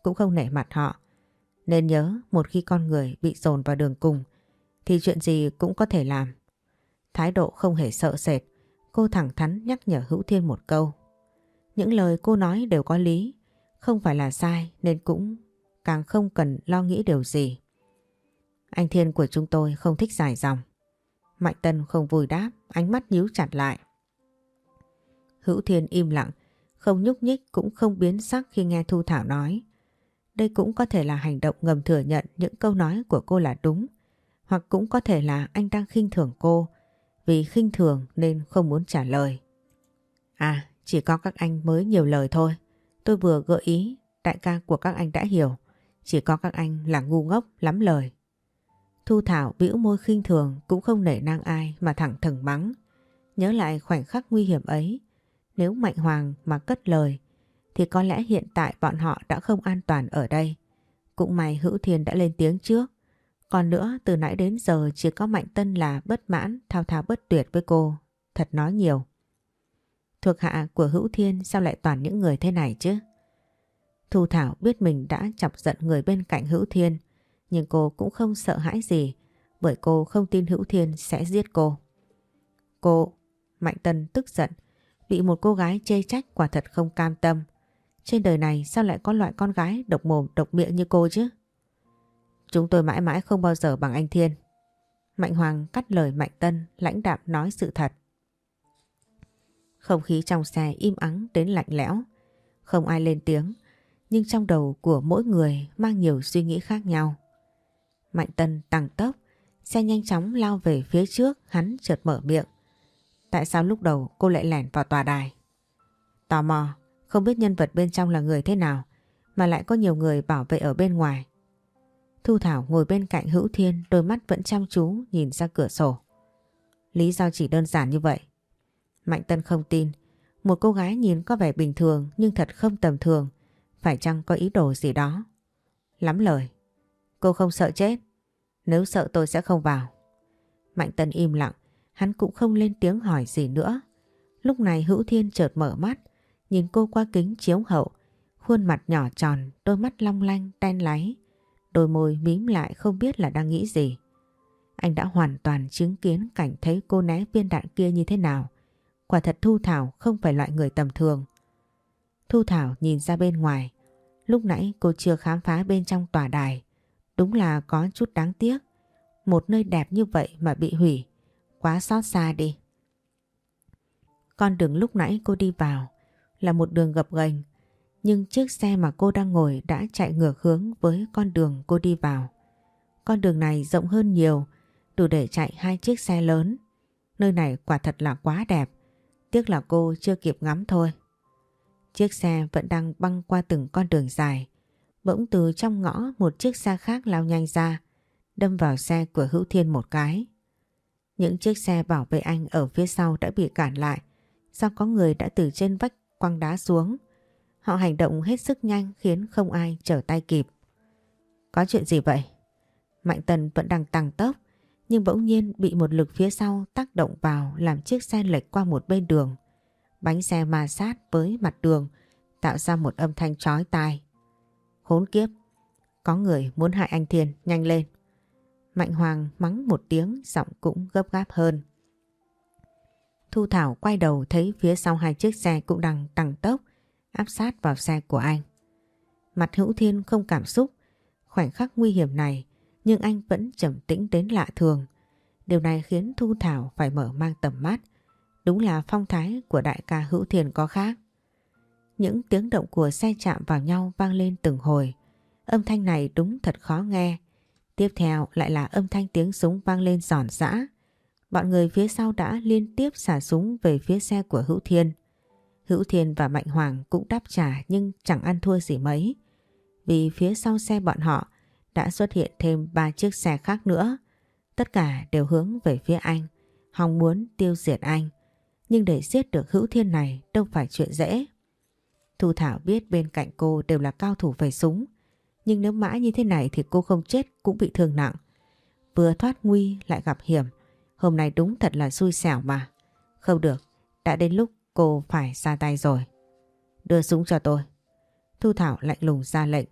cũng không nể mặt họ. Nên nhớ một khi con người bị dồn vào đường cùng thì chuyện gì cũng có thể làm. Thái độ không hề sợ sệt, cô thẳng thắn nhắc nhở Hữu Thiên một câu. Những lời cô nói đều có lý, không phải là sai nên cũng càng không cần lo nghĩ điều gì. Anh Thiên của chúng tôi không thích dài dòng. Mạnh Tân không vui đáp, ánh mắt nhíu chặt lại. Hữu Thiên im lặng, không nhúc nhích cũng không biến sắc khi nghe Thu Thảo nói. Đây cũng có thể là hành động ngầm thừa nhận những câu nói của cô là đúng, hoặc cũng có thể là anh đang khinh thường cô, vì khinh thường nên không muốn trả lời. À, chỉ có các anh mới nhiều lời thôi. Tôi vừa gợi ý, đại ca của các anh đã hiểu. Chỉ có các anh là ngu ngốc lắm lời. Thu Thảo bĩu môi khinh thường, cũng không nể nang ai mà thẳng thừng mắng. Nhớ lại khoảnh khắc nguy hiểm ấy, nếu Mạnh Hoàng mà cất lời thì có lẽ hiện tại bọn họ đã không an toàn ở đây. Cũng may Hữu Thiên đã lên tiếng trước. Còn nữa, từ nãy đến giờ chỉ có Mạnh Tân là bất mãn, thao thao bất tuyệt với cô. Thật nói nhiều. Thuộc hạ của Hữu Thiên sao lại toàn những người thế này chứ? Thu Thảo biết mình đã chọc giận người bên cạnh Hữu Thiên, nhưng cô cũng không sợ hãi gì, bởi cô không tin Hữu Thiên sẽ giết cô. Cô, Mạnh Tân tức giận, bị một cô gái chê trách quả thật không cam tâm. Trên đời này sao lại có loại con gái độc mồm độc miệng như cô chứ? Chúng tôi mãi mãi không bao giờ bằng anh Thiên. Mạnh Hoàng cắt lời Mạnh Tân, lãnh đạm nói sự thật. Không khí trong xe im ắng đến lạnh lẽo. Không ai lên tiếng, nhưng trong đầu của mỗi người mang nhiều suy nghĩ khác nhau. Mạnh Tân tăng tốc, xe nhanh chóng lao về phía trước, hắn chợt mở miệng. Tại sao lúc đầu cô lại lẻn vào tòa đài? Tò mò, không biết nhân vật bên trong là người thế nào mà lại có nhiều người bảo vệ ở bên ngoài. Thu Thảo ngồi bên cạnh Hữu Thiên, đôi mắt vẫn chăm chú nhìn ra cửa sổ. Lý do chỉ đơn giản như vậy. Mạnh Tân không tin. Một cô gái nhìn có vẻ bình thường nhưng thật không tầm thường. Phải chăng có ý đồ gì đó? Lắm lời. Cô không sợ chết? Nếu sợ tôi sẽ không vào. Mạnh Tân im lặng. Hắn cũng không lên tiếng hỏi gì nữa. Lúc này Hữu Thiên chợt mở mắt, nhìn cô qua kính chiếu hậu. Khuôn mặt nhỏ tròn, đôi mắt long lanh, đen láy. Đôi môi mím lại không biết là đang nghĩ gì. Anh đã hoàn toàn chứng kiến cảnh thấy cô né viên đạn kia như thế nào. Quả thật Thu Thảo không phải loại người tầm thường. Thu Thảo nhìn ra bên ngoài. Lúc nãy cô chưa khám phá bên trong tòa đài. Đúng là có chút đáng tiếc. Một nơi đẹp như vậy mà bị hủy. Quá xót xa đi. Con đường lúc nãy cô đi vào là một đường gập ghềnh, nhưng chiếc xe mà cô đang ngồi đã chạy ngược hướng với con đường cô đi vào. Con đường này rộng hơn nhiều, đủ để chạy hai chiếc xe lớn. Nơi này quả thật là quá đẹp, tiếc là cô chưa kịp ngắm thôi. Chiếc xe vẫn đang băng qua từng con đường dài. Bỗng từ trong ngõ một chiếc xe khác lao nhanh ra, đâm vào xe của Hữu Thiên một cái. Những chiếc xe bảo vệ anh ở phía sau đã bị cản lại do có người đã từ trên vách quăng đá xuống. Họ hành động hết sức nhanh khiến không ai trở tay kịp. Có chuyện gì vậy? Mạnh Tân vẫn đang tăng tốc, nhưng bỗng nhiên bị một lực phía sau tác động vào làm chiếc xe lệch qua một bên đường. Bánh xe ma sát với mặt đường tạo ra một âm thanh chói tai. Khốn kiếp! Có người muốn hại anh Thiên, nhanh lên! Mạnh Hoàng mắng một tiếng, giọng cũng gấp gáp hơn. Thu Thảo quay đầu thấy phía sau hai chiếc xe cũng đang tăng tốc áp sát vào xe của anh. Mặt Hữu Thiên không cảm xúc. Khoảnh khắc nguy hiểm này, nhưng anh vẫn trầm tĩnh đến lạ thường. Điều này khiến Thu Thảo phải mở mang tầm mắt. Đúng là phong thái của đại ca Hữu Thiên có khác. Những tiếng động của xe chạm vào nhau vang lên từng hồi. Âm thanh này đúng thật khó nghe. Tiếp theo lại là âm thanh tiếng súng vang lên ròn rã. Bọn người phía sau đã liên tiếp xả súng về phía xe của Hữu Thiên. Hữu Thiên và Mạnh Hoàng cũng đáp trả nhưng chẳng ăn thua gì mấy. Vì phía sau xe bọn họ đã xuất hiện thêm 3 chiếc xe khác nữa. Tất cả đều hướng về phía anh, hòng muốn tiêu diệt anh. Nhưng để giết được Hữu Thiên này đâu phải chuyện dễ. Thu Thảo biết bên cạnh cô đều là cao thủ về súng. Nhưng nếu mãi như thế này thì cô không chết cũng bị thương nặng. Vừa thoát nguy lại gặp hiểm. Hôm nay đúng thật là xui xẻo mà. Không được, đã đến lúc cô phải ra tay rồi. Đưa súng cho tôi. Thu Thảo lạnh lùng ra lệnh.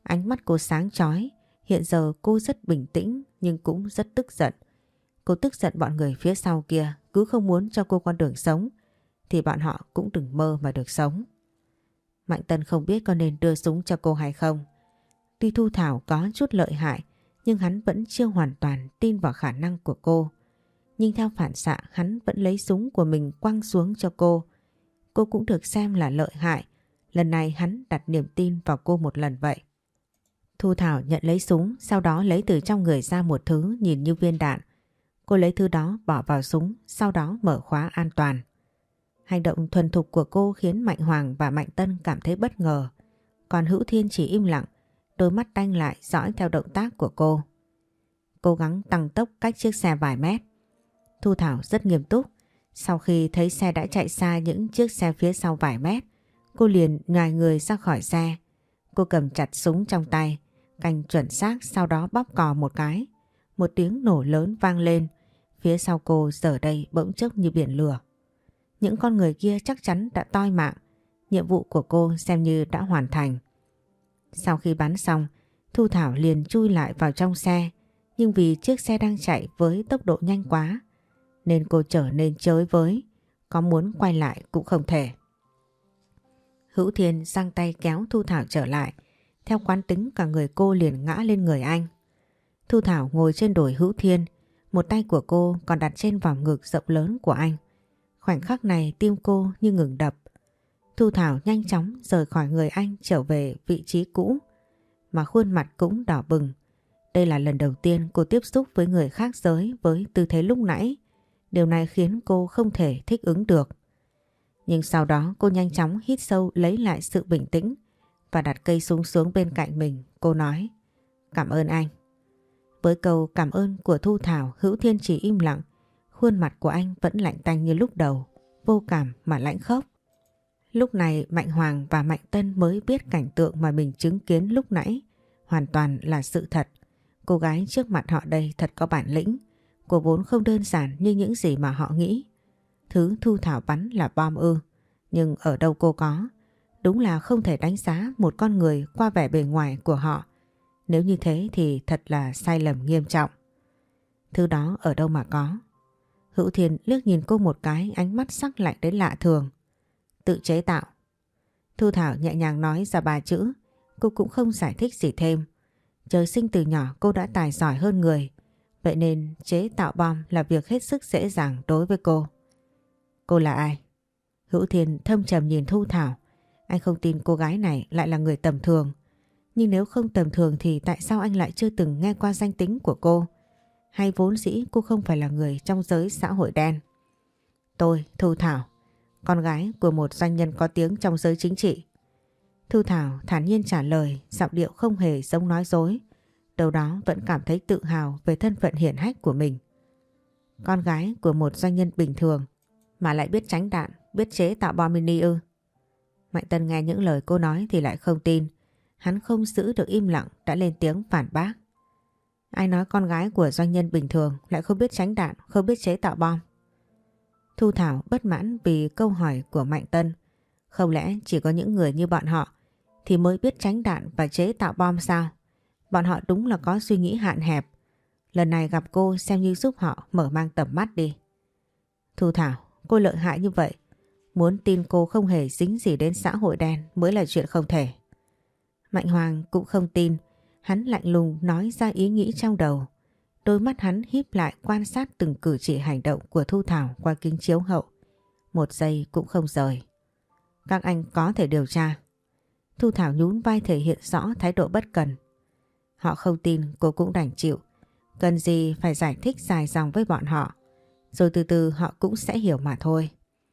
Ánh mắt cô sáng chói. Hiện giờ cô rất bình tĩnh nhưng cũng rất tức giận. Cô tức giận bọn người phía sau kia cứ không muốn cho cô con đường sống thì bọn họ cũng đừng mơ mà được sống. Mạnh Tân không biết có nên đưa súng cho cô hay không. Tuy Thu Thảo có chút lợi hại nhưng hắn vẫn chưa hoàn toàn tin vào khả năng của cô. Nhưng theo phản xạ hắn vẫn lấy súng của mình quăng xuống cho cô. Cô cũng được xem là lợi hại. Lần này hắn đặt niềm tin vào cô một lần vậy. Thu Thảo nhận lấy súng, sau đó lấy từ trong người ra một thứ nhìn như viên đạn. Cô lấy thứ đó bỏ vào súng, sau đó mở khóa an toàn. Hành động thuần thục của cô khiến Mạnh Hoàng và Mạnh Tân cảm thấy bất ngờ. Còn Hữu Thiên chỉ im lặng, đôi mắt đanh lại dõi theo động tác của cô. Cố gắng tăng tốc cách chiếc xe vài mét. Thu Thảo rất nghiêm túc. Sau khi thấy xe đã chạy xa những chiếc xe phía sau vài mét, cô liền nhòi người ra khỏi xe. Cô cầm chặt súng trong tay, canh chuẩn xác, sau đó bóp cò một cái. Một tiếng nổ lớn vang lên. Phía sau cô giờ đây bỗng chốc như biển lửa. Những con người kia chắc chắn đã toi mạng. Nhiệm vụ của cô xem như đã hoàn thành. Sau khi bắn xong, Thu Thảo liền chui lại vào trong xe. Nhưng vì chiếc xe đang chạy với tốc độ nhanh quá nên cô trở nên chới với. Có muốn quay lại cũng không thể. Hữu Thiên giang tay kéo Thu Thảo trở lại. Theo quán tính cả người cô liền ngã lên người anh. Thu Thảo ngồi trên đùi Hữu Thiên. Một tay của cô còn đặt trên vòng ngực rộng lớn của anh. Khoảnh khắc này tim cô như ngừng đập. Thu Thảo nhanh chóng rời khỏi người anh trở về vị trí cũ. Mà khuôn mặt cũng đỏ bừng. Đây là lần đầu tiên cô tiếp xúc với người khác giới với tư thế lúc nãy. Điều này khiến cô không thể thích ứng được. Nhưng sau đó cô nhanh chóng hít sâu lấy lại sự bình tĩnh và đặt cây súng xuống bên cạnh mình. Cô nói: "Cảm ơn anh." Với câu cảm ơn của Thu Thảo, Hữu Thiên chỉ im lặng. Khuôn mặt của anh vẫn lạnh tanh như lúc đầu, vô cảm mà lãnh khốc. Lúc này Mạnh Hoàng và Mạnh Tân mới biết cảnh tượng mà mình chứng kiến lúc nãy hoàn toàn là sự thật. Cô gái trước mặt họ đây thật có bản lĩnh. Cô vốn không đơn giản như những gì mà họ nghĩ. Thứ Thu Thảo bắn là bom ư? Nhưng ở đâu cô có? Đúng là không thể đánh giá một con người qua vẻ bề ngoài của họ. Nếu như thế thì thật là sai lầm nghiêm trọng. Thứ đó ở đâu mà có? Hữu Thiên liếc nhìn cô một cái, ánh mắt sắc lạnh đến lạ thường. Tự chế tạo. Thu Thảo nhẹ nhàng nói ra 3 chữ. Cô cũng không giải thích gì thêm. Trời sinh từ nhỏ cô đã tài giỏi hơn người. Vậy nên chế tạo bom là việc hết sức dễ dàng đối với cô. Cô là ai? Hữu Thiên thâm trầm nhìn Thu Thảo. Anh không tin cô gái này lại là người tầm thường. Nhưng nếu không tầm thường thì tại sao anh lại chưa từng nghe qua danh tính của cô? Hay vốn dĩ cô không phải là người trong giới xã hội đen? Tôi, Thu Thảo, con gái của một doanh nhân có tiếng trong giới chính trị. Thu Thảo thản nhiên trả lời, giọng điệu không hề giống nói dối. Đâu đó vẫn cảm thấy tự hào về thân phận hiển hách của mình. Con gái của một doanh nhân bình thường mà lại biết tránh đạn, biết chế tạo bom mini ư? Mạnh Tân nghe những lời cô nói thì lại không tin. Hắn không giữ được im lặng đã lên tiếng phản bác. Ai nói con gái của doanh nhân bình thường lại không biết tránh đạn, không biết chế tạo bom? Thu Thảo bất mãn vì câu hỏi của Mạnh Tân. Không lẽ chỉ có những người như bọn họ thì mới biết tránh đạn và chế tạo bom sao? Bọn họ đúng là có suy nghĩ hạn hẹp. Lần này gặp cô xem như giúp họ mở mang tầm mắt đi. Thu Thảo, cô lợi hại như vậy. Muốn tin cô không hề dính gì đến xã hội đen mới là chuyện không thể. Mạnh Hoàng cũng không tin. Hắn lạnh lùng nói ra ý nghĩ trong đầu. Đôi mắt hắn híp lại quan sát từng cử chỉ hành động của Thu Thảo qua kính chiếu hậu. Một giây cũng không rời. Các anh có thể điều tra. Thu Thảo nhún vai thể hiện rõ thái độ bất cần. Họ không tin cô cũng đành chịu. Cần gì phải giải thích dài dòng với bọn họ. Rồi từ từ họ cũng sẽ hiểu mà thôi.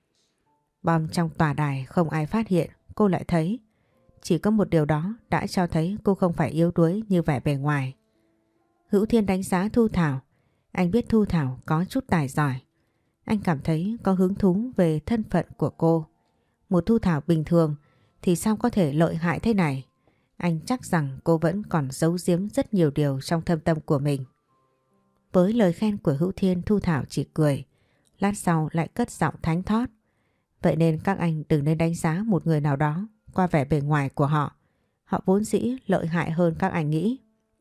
Bom trong tòa đài không ai phát hiện, cô lại thấy. Chỉ có một điều đó đã cho thấy cô không phải yếu đuối như vẻ bề ngoài. Hữu Thiên đánh giá Thu Thảo. Anh biết Thu Thảo có chút tài giỏi. Anh cảm thấy có hứng thú về thân phận của cô. Một Thu Thảo bình thường thì sao có thể lợi hại thế này? Anh chắc rằng cô vẫn còn giấu giếm rất nhiều điều trong thâm tâm của mình. Với lời khen của Hữu Thiên, Thu Thảo chỉ cười. Lát sau lại cất giọng thánh thót. Vậy nên các anh đừng nên đánh giá một người nào đó qua vẻ bề ngoài của họ. Họ vốn dĩ lợi hại hơn các anh nghĩ.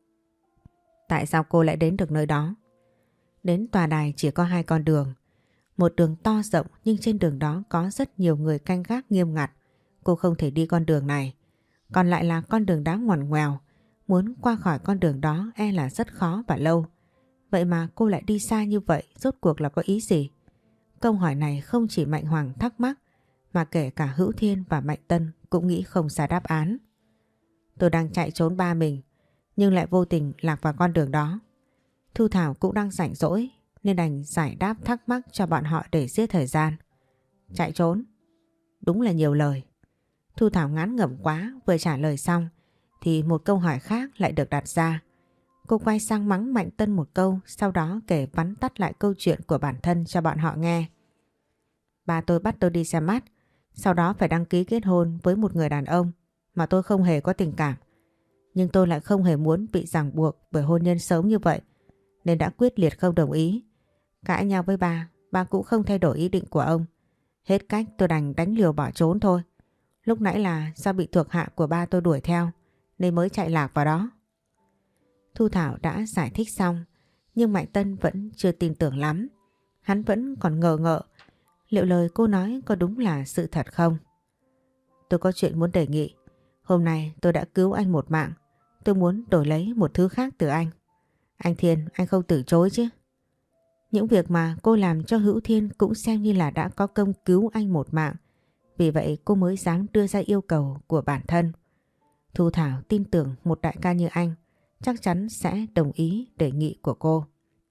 Tại sao cô lại đến được nơi đó? Đến tòa đài chỉ có 2 con đường. Một đường to rộng nhưng trên đường đó có rất nhiều người canh gác nghiêm ngặt. Cô không thể đi con đường này. Còn lại là con đường đá ngoằn ngoèo. Muốn qua khỏi con đường đó e là rất khó và lâu. Vậy mà cô lại đi xa như vậy, rốt cuộc là có ý gì? Câu hỏi này không chỉ Mạnh Hoàng thắc mắc, mà kể cả Hữu Thiên và Mạnh Tân cũng nghĩ không ra đáp án. Tôi đang chạy trốn ba mình, nhưng lại vô tình lạc vào con đường đó. Thu Thảo cũng đang rảnh rỗi, nên đành giải đáp thắc mắc cho bọn họ để giết thời gian. Chạy trốn? Đúng là nhiều lời. Thu Thảo ngán ngẩm quá, vừa trả lời xong, thì một câu hỏi khác lại được đặt ra. Cô quay sang mắng Mạnh Tân một câu, sau đó kể vắn tắt lại câu chuyện của bản thân cho bọn họ nghe. Ba tôi bắt tôi đi xem mắt, sau đó phải đăng ký kết hôn với một người đàn ông mà tôi không hề có tình cảm. Nhưng tôi lại không hề muốn bị ràng buộc bởi hôn nhân sớm như vậy, nên đã quyết liệt không đồng ý. Cãi nhau với ba cũng không thay đổi ý định của ông. Hết cách tôi đành đánh liều bỏ trốn thôi. Lúc nãy là do bị thuộc hạ của ba tôi đuổi theo, nên mới chạy lạc vào đó. Thu Thảo đã giải thích xong, nhưng Mạnh Tân vẫn chưa tin tưởng lắm. Hắn vẫn còn ngờ ngợ, liệu lời cô nói có đúng là sự thật không? Tôi có chuyện muốn đề nghị. Hôm nay tôi đã cứu anh một mạng. Tôi muốn đổi lấy một thứ khác từ anh. Anh Thiên, anh không từ chối chứ? Những việc mà cô làm cho Hữu Thiên cũng xem như là đã có công cứu anh một mạng. Vì vậy cô mới dám đưa ra yêu cầu của bản thân. Thu Thảo tin tưởng một đại ca như anh chắc chắn sẽ đồng ý đề nghị của cô.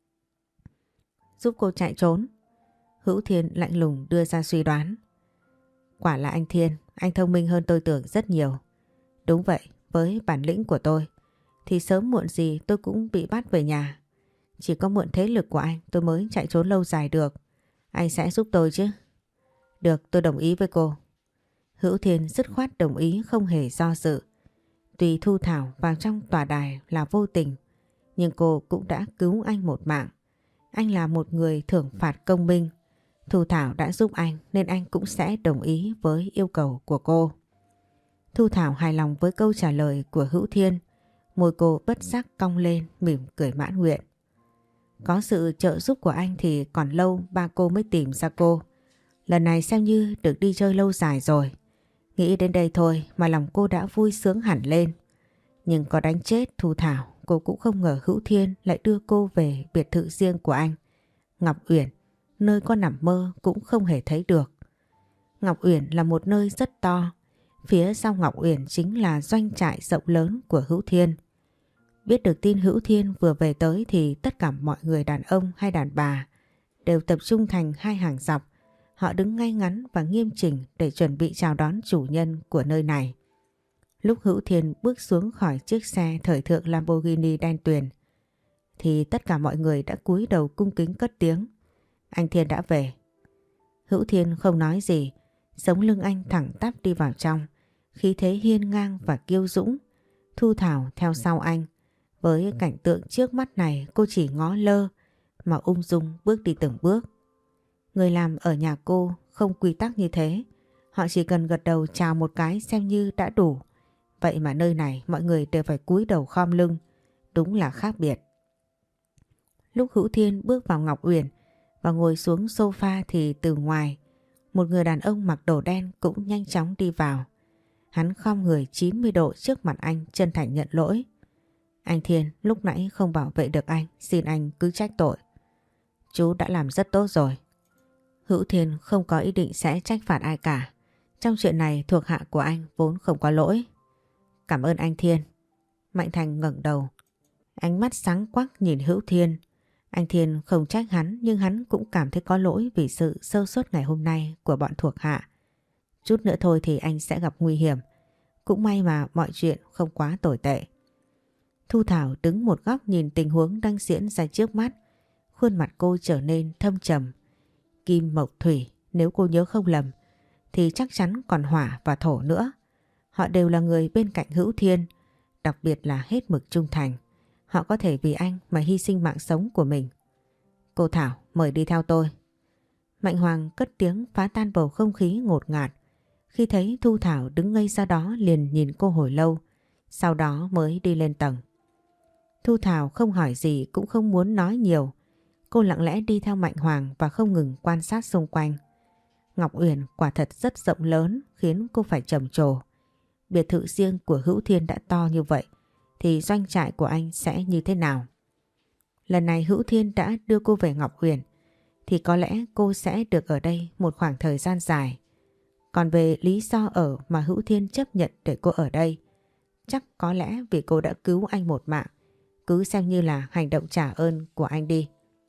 Giúp cô chạy trốn. Hữu Thiên lạnh lùng đưa ra suy đoán. Quả là anh Thiên, anh thông minh hơn tôi tưởng rất nhiều. Đúng vậy, với bản lĩnh của tôi thì sớm muộn gì tôi cũng bị bắt về nhà. Chỉ có mượn thế lực của anh tôi mới chạy trốn lâu dài được. Anh sẽ giúp tôi chứ? Được, tôi đồng ý với cô. Hữu Thiên dứt khoát đồng ý không hề do dự. Tuy Thu Thảo vào trong tòa đài là vô tình, nhưng cô cũng đã cứu anh một mạng. Anh là một người thưởng phạt công minh. Thu Thảo đã giúp anh nên anh cũng sẽ đồng ý với yêu cầu của cô. Thu Thảo hài lòng với câu trả lời của Hữu Thiên. Môi cô bất giác cong lên mỉm cười mãn nguyện. Có sự trợ giúp của anh thì còn lâu ba cô mới tìm ra cô. Lần này xem như được đi chơi lâu dài rồi. Nghĩ đến đây thôi mà lòng cô đã vui sướng hẳn lên. Nhưng có đánh chết Thu Thảo, cô cũng không ngờ Hữu Thiên lại đưa cô về biệt thự riêng của anh, Ngọc Uyển, nơi có nằm mơ cũng không hề thấy được. Ngọc Uyển là một nơi rất to. Phía sau Ngọc Uyển chính là doanh trại rộng lớn của Hữu Thiên. Biết được tin Hữu Thiên vừa về tới thì tất cả mọi người đàn ông hay đàn bà đều tập trung thành hai hàng dọc. Họ đứng ngay ngắn và nghiêm chỉnh để chuẩn bị chào đón chủ nhân của nơi này. Lúc Hữu Thiên bước xuống khỏi chiếc xe thời thượng Lamborghini đen tuyền thì tất cả mọi người đã cúi đầu cung kính cất tiếng. Anh Thiên đã về. Hữu Thiên không nói gì, sống lưng anh thẳng tắp đi vào trong, khí thế hiên ngang và kiêu dũng. Thu Thảo theo sau anh. Với cảnh tượng trước mắt này cô chỉ ngó lơ mà ung dung bước đi từng bước. Người làm ở nhà cô không quy tắc như thế. Họ chỉ cần gật đầu chào một cái xem như đã đủ. Vậy mà nơi này mọi người đều phải cúi đầu khom lưng. Đúng là khác biệt. Lúc Hữu Thiên bước vào Ngọc Uyển và ngồi xuống sofa thì từ ngoài một người đàn ông mặc đồ đen cũng nhanh chóng đi vào. Hắn khom người 90 độ trước mặt anh, chân thành nhận lỗi. Anh Thiên, lúc nãy không bảo vệ được anh, xin anh cứ trách tội. Chú đã làm rất tốt rồi. Hữu Thiên không có ý định sẽ trách phạt ai cả. Trong chuyện này thuộc hạ của anh vốn không có lỗi. Cảm ơn anh Thiên. Mạnh Thành ngẩng đầu, ánh mắt sáng quắc nhìn Hữu Thiên. Anh Thiên không trách hắn nhưng hắn cũng cảm thấy có lỗi vì sự sơ suất ngày hôm nay của bọn thuộc hạ. Chút nữa thôi thì anh sẽ gặp nguy hiểm. Cũng may mà mọi chuyện không quá tồi tệ. Thu Thảo đứng một góc nhìn tình huống đang diễn ra trước mắt. Khuôn mặt cô trở nên thâm trầm. Kim mộc thủy, nếu cô nhớ không lầm thì chắc chắn còn hỏa và thổ nữa. Họ đều là người bên cạnh Hữu Thiên, đặc biệt là hết mực trung thành. Họ có thể vì anh mà hy sinh mạng sống của mình. Cô Thảo, mời đi theo tôi. Mạnh Hoàng cất tiếng phá tan bầu không khí ngột ngạt. Khi thấy Thu Thảo đứng ngây ra đó liền nhìn cô hồi lâu. sau đó mới đi lên tầng. Thu Thảo không hỏi gì cũng không muốn nói nhiều. Cô lặng lẽ đi theo Mạnh Hoàng và không ngừng quan sát xung quanh. Ngọc Uyển quả thật rất rộng lớn khiến cô phải trầm trồ. Biệt thự riêng của Hữu Thiên đã to như vậy thì doanh trại của anh sẽ như thế nào? Lần này Hữu Thiên đã đưa cô về Ngọc Uyển thì có lẽ cô sẽ được ở đây một khoảng thời gian dài. Còn về lý do ở mà Hữu Thiên chấp nhận để cô ở đây, chắc có lẽ vì cô đã cứu anh một mạng, cứ xem như là hành động trả ơn của anh đi.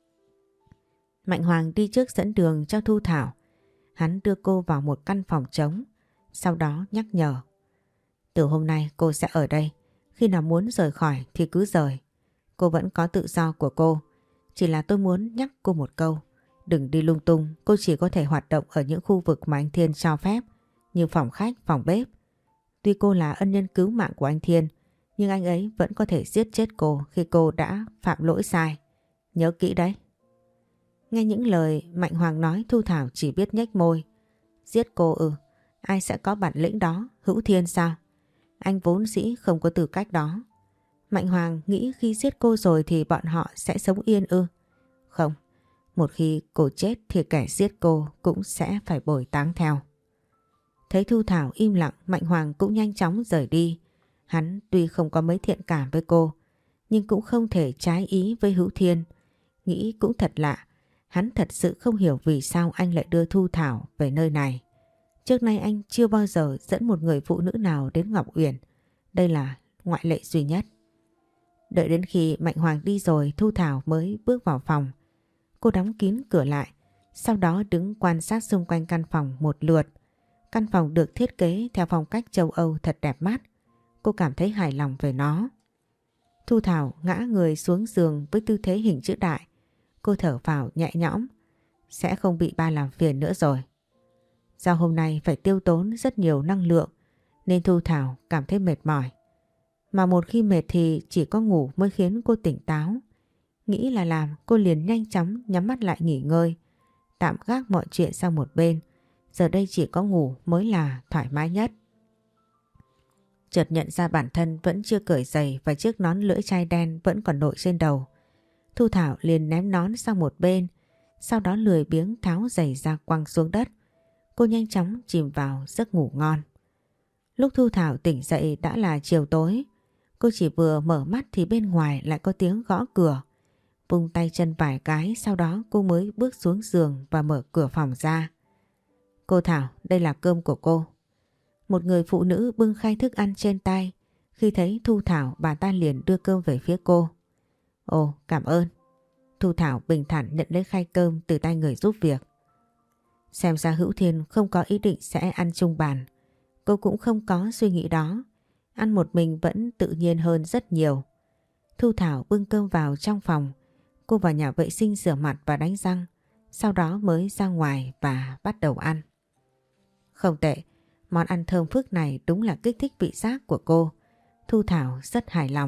Mạnh Hoàng đi trước dẫn đường cho Thu Thảo. Hắn đưa cô vào một căn phòng trống, sau đó nhắc nhở. Từ hôm nay cô sẽ ở đây, khi nào muốn rời khỏi thì cứ rời. Cô vẫn có tự do của cô, chỉ là tôi muốn nhắc cô một câu. Đừng đi lung tung, cô chỉ có thể hoạt động ở những khu vực mà anh Thiên cho phép, như phòng khách, phòng bếp. Tuy cô là ân nhân cứu mạng của anh Thiên, nhưng anh ấy vẫn có thể giết chết cô khi cô đã phạm lỗi sai. Nhớ kỹ đấy. Nghe những lời Mạnh Hoàng nói, Thu Thảo chỉ biết nhếch môi. Giết cô ư? Ai sẽ có bản lĩnh đó? Hữu Thiên sao? Anh vốn dĩ không có tư cách đó. Mạnh Hoàng nghĩ khi giết cô rồi thì bọn họ sẽ sống yên ư? Không, một khi cô chết thì kẻ giết cô cũng sẽ phải bồi táng theo. Thấy Thu Thảo im lặng, Mạnh Hoàng cũng nhanh chóng rời đi. Hắn tuy không có mấy thiện cảm với cô, nhưng cũng không thể trái ý với Hữu Thiên. Nghĩ cũng thật lạ, hắn thật sự không hiểu vì sao anh lại đưa Thu Thảo về nơi này. Trước nay anh chưa bao giờ dẫn một người phụ nữ nào đến Ngọc Uyển. Đây là ngoại lệ duy nhất. Đợi đến khi Mạnh Hoàng đi rồi, Thu Thảo mới bước vào phòng. Cô đóng kín cửa lại, sau đó đứng quan sát xung quanh căn phòng một lượt. Căn phòng được thiết kế theo phong cách châu Âu thật đẹp mắt. Cô cảm thấy hài lòng về nó. Thu Thảo ngã người xuống giường với tư thế hình chữ đại. Cô thở phào nhẹ nhõm. Sẽ không bị ba làm phiền nữa rồi. Do hôm nay phải tiêu tốn rất nhiều năng lượng nên Thu Thảo cảm thấy mệt mỏi. Mà một khi mệt thì chỉ có ngủ mới khiến cô tỉnh táo. Nghĩ là làm, cô liền nhanh chóng nhắm mắt lại nghỉ ngơi. Tạm gác mọi chuyện sang một bên. Giờ đây chỉ có ngủ mới là thoải mái nhất. Chợt nhận ra bản thân vẫn chưa cởi giày và chiếc nón lưỡi chai đen vẫn còn đội trên đầu. Thu Thảo liền ném nón sang một bên, sau đó lười biếng tháo giày ra quăng xuống đất. Cô nhanh chóng chìm vào giấc ngủ ngon. Lúc Thu Thảo tỉnh dậy đã là chiều tối. Cô chỉ vừa mở mắt thì bên ngoài lại có tiếng gõ cửa. Vung tay chân vài cái, sau đó cô mới bước xuống giường và mở cửa phòng ra. Cô Thảo, đây là cơm của cô. Một người phụ nữ bưng khay thức ăn trên tay. Khi thấy Thu Thảo, bà ta liền đưa cơm về phía cô. Ồ, cảm ơn. Thu Thảo bình thản nhận lấy khay cơm từ tay người giúp việc. Xem ra Hữu Thiên không có ý định sẽ ăn chung bàn. Cô cũng không có suy nghĩ đó. Ăn một mình vẫn tự nhiên hơn rất nhiều. Thu Thảo bưng cơm vào trong phòng. Cô vào nhà vệ sinh rửa mặt và đánh răng. Sau đó mới ra ngoài và bắt đầu ăn. Không tệ, món ăn thơm phức này đúng là kích thích vị giác của cô. Thu Thảo rất hài lòng.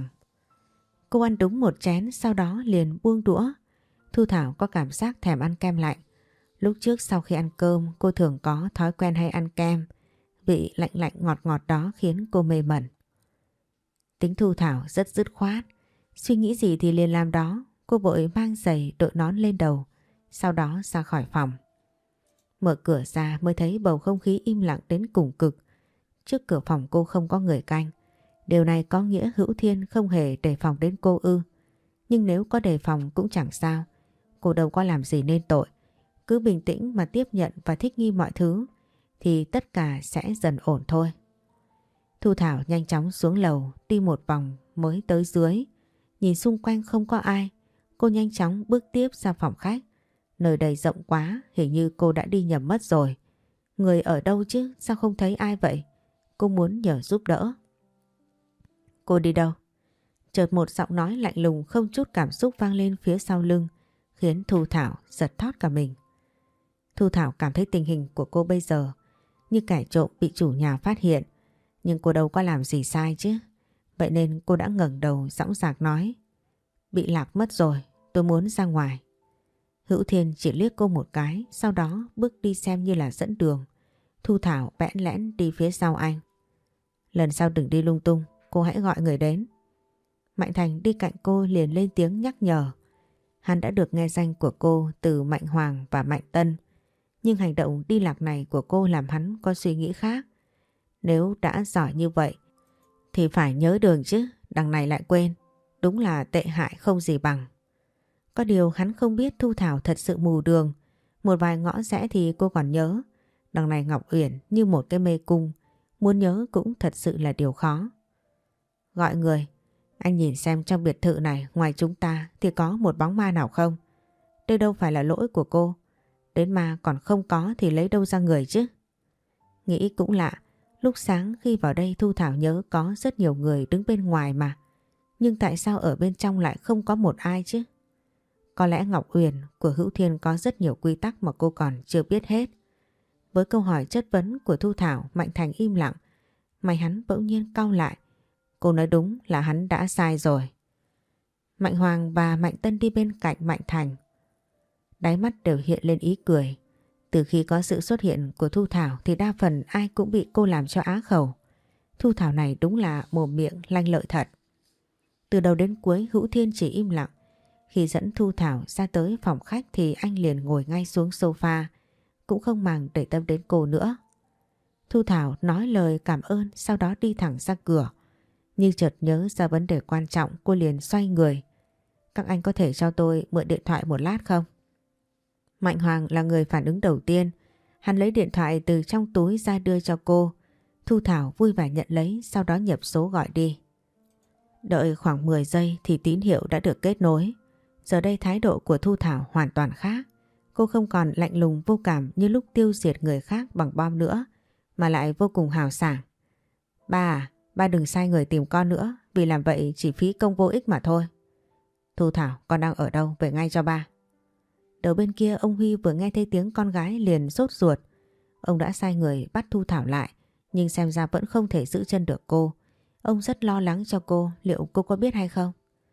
Cô ăn đúng một chén, sau đó liền buông đũa. Thu Thảo có cảm giác thèm ăn kem lạnh. Lúc trước sau khi ăn cơm cô thường có thói quen hay ăn kem. Vị lạnh lạnh ngọt ngọt đó khiến cô mê mẩn. Tính Thu Thảo rất dứt khoát. Suy nghĩ gì thì liền làm đó. Cô vội mang giày đội nón lên đầu. Sau đó ra khỏi phòng. Mở cửa ra mới thấy bầu không khí im lặng đến cùng cực. Trước cửa phòng cô không có người canh. Điều này có nghĩa Hữu Thiên không hề đề phòng đến cô ư. Nhưng nếu có đề phòng cũng chẳng sao. Cô đâu có làm gì nên tội. Cứ bình tĩnh mà tiếp nhận và thích nghi mọi thứ thì tất cả sẽ dần ổn thôi. Thu Thảo nhanh chóng xuống lầu, đi một vòng mới tới dưới. Nhìn xung quanh không có ai, cô nhanh chóng bước tiếp ra phòng khách. Nơi đây rộng quá, hình như cô đã đi nhầm mất rồi. Người ở đâu chứ, sao không thấy ai vậy? Cô muốn nhờ giúp đỡ. Cô đi đâu? Chợt một giọng nói lạnh lùng không chút cảm xúc vang lên phía sau lưng, khiến Thu Thảo giật thót cả mình. Thu Thảo cảm thấy tình hình của cô bây giờ như kẻ trộm bị chủ nhà phát hiện. Nhưng cô đâu có làm gì sai chứ. Vậy nên cô đã ngẩng đầu dõng dạc nói. Bị lạc mất rồi, tôi muốn ra ngoài. Hữu Thiên chỉ liếc cô một cái, sau đó bước đi xem như là dẫn đường. Thu Thảo bẽn lẽn đi phía sau anh. Lần sau đừng đi lung tung, cô hãy gọi người đến. Mạnh Thành đi cạnh cô liền lên tiếng nhắc nhở. Hắn đã được nghe danh của cô từ Mạnh Hoàng và Mạnh Tân. Nhưng hành động đi lạc này của cô làm hắn có suy nghĩ khác. Nếu đã giỏi như vậy thì phải nhớ đường chứ, đằng này lại quên. Đúng là tệ hại không gì bằng. Có điều hắn không biết Thu Thảo thật sự mù đường. Một vài ngõ rẽ thì cô còn nhớ. Đằng này Ngọc Uyển như một cái mê cung. Muốn nhớ cũng thật sự là điều khó. Gọi người. Anh nhìn xem trong biệt thự này ngoài chúng ta thì có một bóng ma nào không? Đây đâu phải là lỗi của cô. Đến ma còn không có thì lấy đâu ra người chứ? Nghĩ cũng lạ. Lúc sáng khi vào đây Thu Thảo nhớ có rất nhiều người đứng bên ngoài mà. Nhưng tại sao ở bên trong lại không có một ai chứ? Có lẽ Ngọc Uyển của Hữu Thiên có rất nhiều quy tắc mà cô còn chưa biết hết. Với câu hỏi chất vấn của Thu Thảo, Mạnh Thành im lặng. Mày hắn bỗng nhiên cau lại. Cô nói đúng là hắn đã sai rồi. Mạnh Hoàng và Mạnh Tân đi bên cạnh Mạnh Thành. Đáy mắt đều hiện lên ý cười. Từ khi có sự xuất hiện của Thu Thảo thì đa phần ai cũng bị cô làm cho á khẩu. Thu Thảo này đúng là mồm miệng lanh lợi thật. Từ đầu đến cuối Hữu Thiên chỉ im lặng. Khi dẫn Thu Thảo ra tới phòng khách thì anh liền ngồi ngay xuống sofa, cũng không màng để tâm đến cô nữa. Thu Thảo nói lời cảm ơn sau đó đi thẳng ra cửa. Nhưng chợt nhớ ra vấn đề quan trọng cô liền xoay người. Các anh có thể cho tôi mượn điện thoại một lát không? Mạnh Hoàng là người phản ứng đầu tiên. Hắn lấy điện thoại từ trong túi ra đưa cho cô. Thu Thảo vui vẻ nhận lấy sau đó nhập số gọi đi. Đợi khoảng 10 giây thì tín hiệu đã được kết nối. Giờ đây thái độ của Thu Thảo hoàn toàn khác. Cô không còn lạnh lùng vô cảm như lúc tiêu diệt người khác bằng bom nữa, mà lại vô cùng hào sảng. Ba à, ba đừng sai người tìm con nữa, vì làm vậy chỉ phí công vô ích mà thôi. Thu Thảo, con đang ở đâu? Về ngay cho ba. Đầu bên kia ông Huy vừa nghe thấy tiếng con gái liền sốt ruột. Ông đã sai người bắt Thu Thảo lại, nhưng xem ra vẫn không thể giữ chân được cô. Ông rất lo lắng cho cô, liệu cô có biết hay không?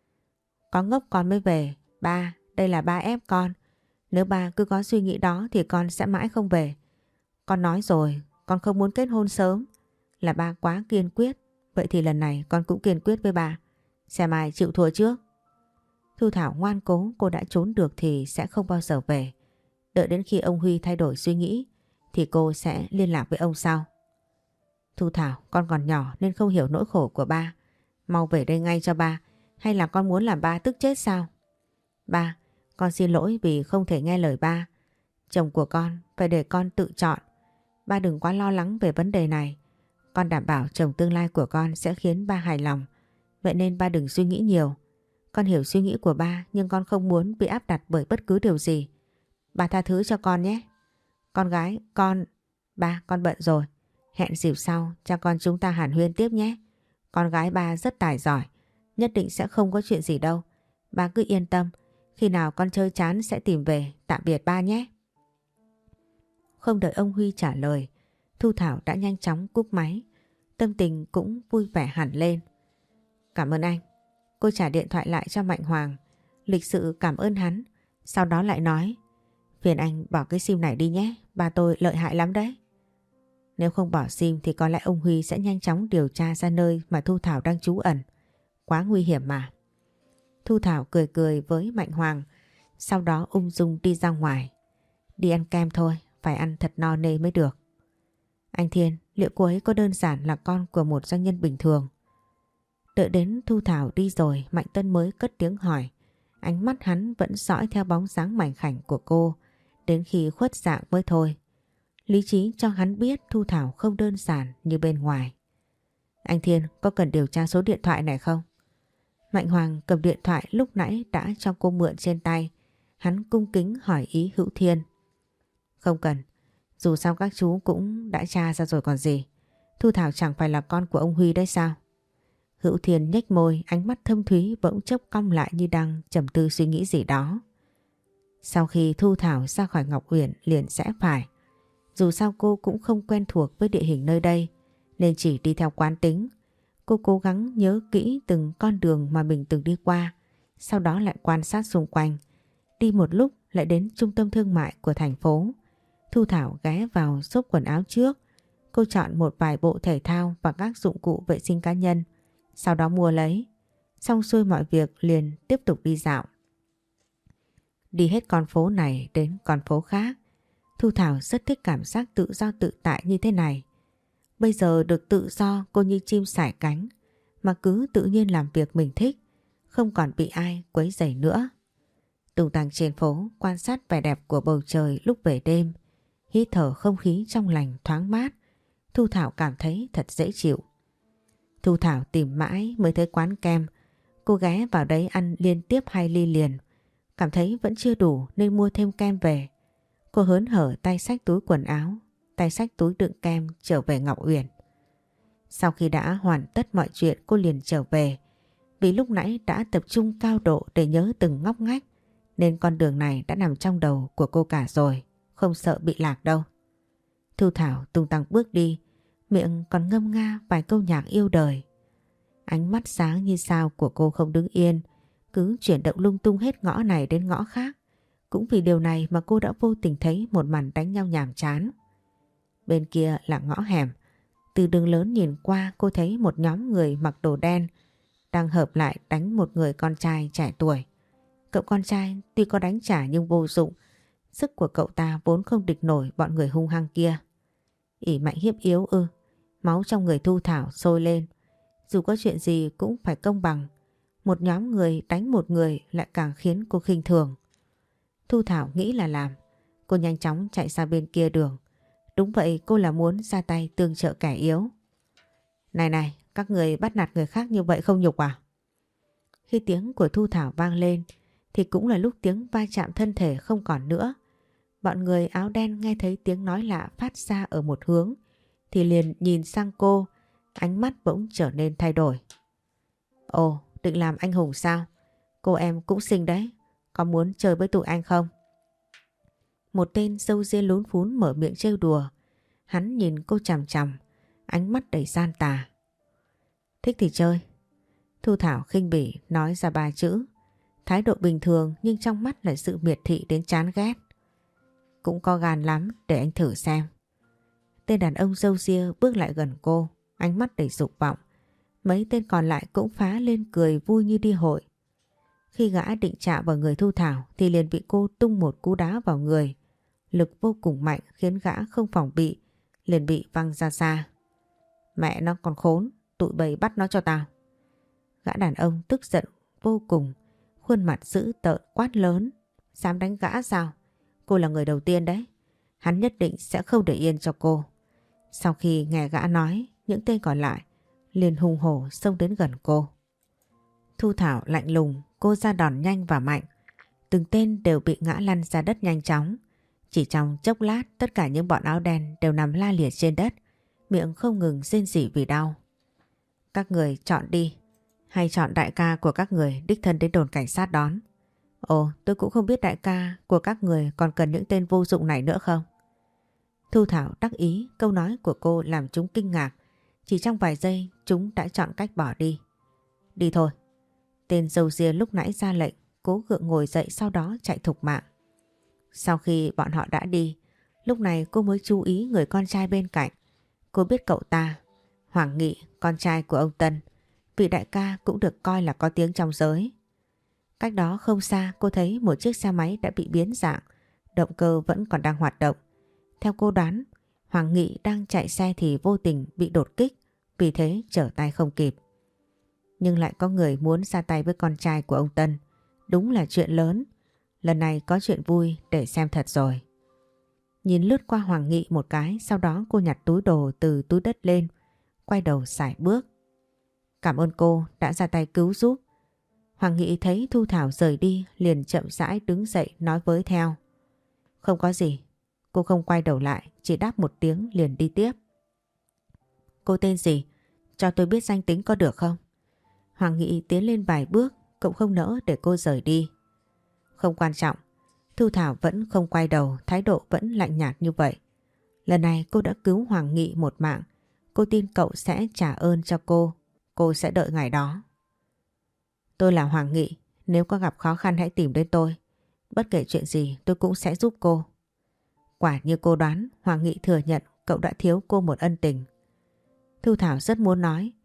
Có ngốc con mới về. Ba, đây là ba ép con. Nếu ba cứ có suy nghĩ đó thì con sẽ mãi không về. Con nói rồi, con không muốn kết hôn sớm. Là ba quá kiên quyết. Vậy thì lần này con cũng kiên quyết với ba. Xem ai chịu thua trước. Thu Thảo ngoan cố, cô đã trốn được thì sẽ không bao giờ về. Đợi đến khi ông Huy thay đổi suy nghĩ thì cô sẽ liên lạc với ông sau. Thu Thảo, con còn nhỏ nên không hiểu nỗi khổ của ba. Mau về đây ngay cho ba. Hay là con muốn làm ba tức chết sao? Ba, con xin lỗi vì không thể nghe lời ba. Chồng của con phải để con tự chọn. Ba đừng quá lo lắng về vấn đề này. Con đảm bảo chồng tương lai của con sẽ khiến ba hài lòng. Vậy nên ba đừng suy nghĩ nhiều. Con hiểu suy nghĩ của ba nhưng con không muốn bị áp đặt bởi bất cứ điều gì. Ba tha thứ cho con nhé. Con gái, con... Ba, con bận rồi. Hẹn dịp sau cha con chúng ta hàn huyên tiếp nhé. Con gái ba rất tài giỏi. Nhất định sẽ không có chuyện gì đâu. Ba cứ yên tâm. Khi nào con chơi chán sẽ tìm về. Tạm biệt ba nhé. Không đợi ông Huy trả lời, Thu Thảo đã nhanh chóng cúp máy. Tâm tình cũng vui vẻ hẳn lên. Cảm ơn anh. Cô trả điện thoại lại cho Mạnh Hoàng, lịch sự cảm ơn hắn. Sau đó lại nói, phiền anh bỏ cái sim này đi nhé. Ba tôi lợi hại lắm đấy. Nếu không bỏ sim thì có lẽ ông Huy sẽ nhanh chóng điều tra ra nơi mà Thu Thảo đang trú ẩn. Quá nguy hiểm mà. Thu Thảo cười cười với Mạnh Hoàng, sau đó ung dung đi ra ngoài. Đi ăn kem thôi, phải ăn thật no nê mới được. Anh Thiên, liệu cô ấy có đơn giản là con của một doanh nhân bình thường? Đợi đến Thu Thảo đi rồi, Mạnh Tân mới cất tiếng hỏi. Ánh mắt hắn vẫn dõi theo bóng dáng mảnh khảnh của cô, đến khi khuất dạng mới thôi. Lý trí cho hắn biết Thu Thảo không đơn giản như bên ngoài. Anh Thiên, có cần điều tra số điện thoại này không? Mạnh Hoàng cầm điện thoại lúc nãy đã cho cô mượn trên tay. Hắn cung kính hỏi ý Hữu Thiên. Không cần, dù sao các chú cũng đã tra ra rồi còn gì. Thu Thảo chẳng phải là con của ông Huy đấy sao? Hữu Thiên nhếch môi, ánh mắt thâm thúy bỗng chốc cong lại như đang trầm tư suy nghĩ gì đó. Sau khi Thu Thảo ra khỏi Ngọc Uyển liền sẽ phải. Dù sao cô cũng không quen thuộc với địa hình nơi đây nên chỉ đi theo quán tính. Cô cố gắng nhớ kỹ từng con đường mà mình từng đi qua, sau đó lại quan sát xung quanh. Đi một lúc lại đến trung tâm thương mại của thành phố. Thu Thảo ghé vào shop quần áo trước. Cô chọn một vài bộ thể thao và các dụng cụ vệ sinh cá nhân, Sau đó mua lấy. Xong xuôi mọi việc liền tiếp tục đi dạo. Đi hết con phố này đến con phố khác. Thu Thảo rất thích cảm giác tự do tự tại như thế này. Bây giờ được tự do cô như chim sải cánh mà cứ tự nhiên làm việc mình thích, không còn bị ai quấy rầy nữa. Tung tăng trên phố quan sát vẻ đẹp của bầu trời lúc về đêm, hít thở không khí trong lành thoáng mát, Thu Thảo cảm thấy thật dễ chịu. Thu Thảo tìm mãi mới thấy quán kem, cô ghé vào đấy ăn liên tiếp 2 ly liền, cảm thấy vẫn chưa đủ nên mua thêm kem về. Cô hớn hở tay xách túi quần áo, tay xách túi đựng kem trở về Ngọc Uyển. Sau khi đã hoàn tất mọi chuyện cô liền trở về, vì lúc nãy đã tập trung cao độ để nhớ từng ngóc ngách nên con đường này đã nằm trong đầu của cô cả rồi, không sợ bị lạc đâu. Thu Thảo tung tăng bước đi, miệng còn ngâm nga vài câu nhạc yêu đời. Ánh mắt sáng như sao của cô không đứng yên, cứ chuyển động lung tung hết ngõ này đến ngõ khác. Cũng vì điều này mà cô đã vô tình thấy một màn đánh nhau nhàm chán. Bên kia là ngõ hẻm. Từ đường lớn nhìn qua cô thấy một nhóm người mặc đồ đen đang hợp lại đánh một người con trai trẻ tuổi. Cậu con trai tuy có đánh trả nhưng vô dụng. Sức của cậu ta vốn không địch nổi bọn người hung hăng kia. Ỷ mạnh hiếp yếu ư? Máu trong người Thu Thảo sôi lên. Dù có chuyện gì cũng phải công bằng. Một nhóm người đánh một người lại càng khiến cô khinh thường. Thu Thảo nghĩ là làm. Cô nhanh chóng chạy sang bên kia đường. Đúng vậy, cô là muốn ra tay tương trợ kẻ yếu. Này này, các người bắt nạt người khác như vậy không nhục à? Khi tiếng của Thu Thảo vang lên thì cũng là lúc tiếng va chạm thân thể không còn nữa. Bọn người áo đen nghe thấy tiếng nói lạ phát ra ở một hướng thì liền nhìn sang cô, ánh mắt bỗng trở nên thay đổi. Ồ, định làm anh hùng sao? Cô em cũng xinh đấy, có muốn chơi với tụi anh không? Một tên râu ria lún phún mở miệng trêu đùa. Hắn nhìn cô chằm chằm, ánh mắt đầy gian tà. Thích thì chơi. Thu Thảo khinh bỉ nói ra 3 chữ. Thái độ bình thường nhưng trong mắt là sự miệt thị đến chán ghét. Cũng có gan lắm, để anh thử xem. Tên đàn ông râu ria bước lại gần cô, ánh mắt đầy dục vọng. Mấy tên còn lại cũng phá lên cười vui như đi hội. Khi gã định chạm vào người Thu Thảo thì liền bị cô tung một cú đá vào người. Lực vô cùng mạnh khiến gã không phòng bị, liền bị văng ra xa. Mẹ nó còn khốn, tụi bầy bắt nó cho tao. Gã đàn ông tức giận vô cùng, khuôn mặt dữ tợn quát lớn. Dám đánh gã sao? Cô là người đầu tiên đấy. Hắn nhất định sẽ không để yên cho cô. Sau khi nghe gã nói, những tên còn lại liền hùng hổ xông đến gần cô. Thu Thảo lạnh lùng, cô ra đòn nhanh và mạnh. Từng tên đều bị ngã lăn ra đất nhanh chóng. Chỉ trong chốc lát tất cả những bọn áo đen đều nằm la liệt trên đất, miệng không ngừng rên rỉ vì đau. Các người chọn đi, hay chọn đại ca của các người đích thân đến đồn cảnh sát đón. Ồ, tôi cũng không biết đại ca của các người còn cần những tên vô dụng này nữa không? Thu Thảo đắc ý, câu nói của cô làm chúng kinh ngạc. Chỉ trong vài giây chúng đã chọn cách bỏ đi. Đi thôi. Tên râu ria lúc nãy ra lệnh, cố gượng ngồi dậy sau đó chạy thục mạng. Sau khi bọn họ đã đi, lúc này cô mới chú ý người con trai bên cạnh. Cô biết cậu ta, Hoàng Nghị, con trai của ông Tân, vị đại ca cũng được coi là có tiếng trong giới. Cách đó không xa cô thấy một chiếc xe máy đã bị biến dạng, động cơ vẫn còn đang hoạt động. Theo cô đoán, Hoàng Nghị đang chạy xe thì vô tình bị đột kích, vì thế trở tay không kịp. Nhưng lại có người muốn ra tay với con trai của ông Tân. Đúng là chuyện lớn. Lần này có chuyện vui để xem thật rồi. Nhìn lướt qua Hoàng Nghị một cái, sau đó cô nhặt túi đồ từ túi đất lên, quay đầu sải bước. Cảm ơn cô đã ra tay cứu giúp. Hoàng Nghị thấy Thu Thảo rời đi liền chậm rãi đứng dậy nói với theo. Không có gì. Cô không quay đầu lại, chỉ đáp một tiếng liền đi tiếp. Cô tên gì? Cho tôi biết danh tính có được không? Hoàng Nghị tiến lên vài bước, cậu không nỡ để cô rời đi. Không quan trọng. Thu Thảo vẫn không quay đầu, thái độ vẫn lạnh nhạt như vậy. Lần này cô đã cứu Hoàng Nghị một mạng. Cô tin cậu sẽ trả ơn cho cô. Cô sẽ đợi ngày đó. Tôi là Hoàng Nghị. Nếu có gặp khó khăn hãy tìm đến tôi. Bất kể chuyện gì tôi cũng sẽ giúp cô. Quả như cô đoán, Hoàng Nghị thừa nhận cậu đã thiếu cô một ân tình. Thu Thảo rất muốn nói.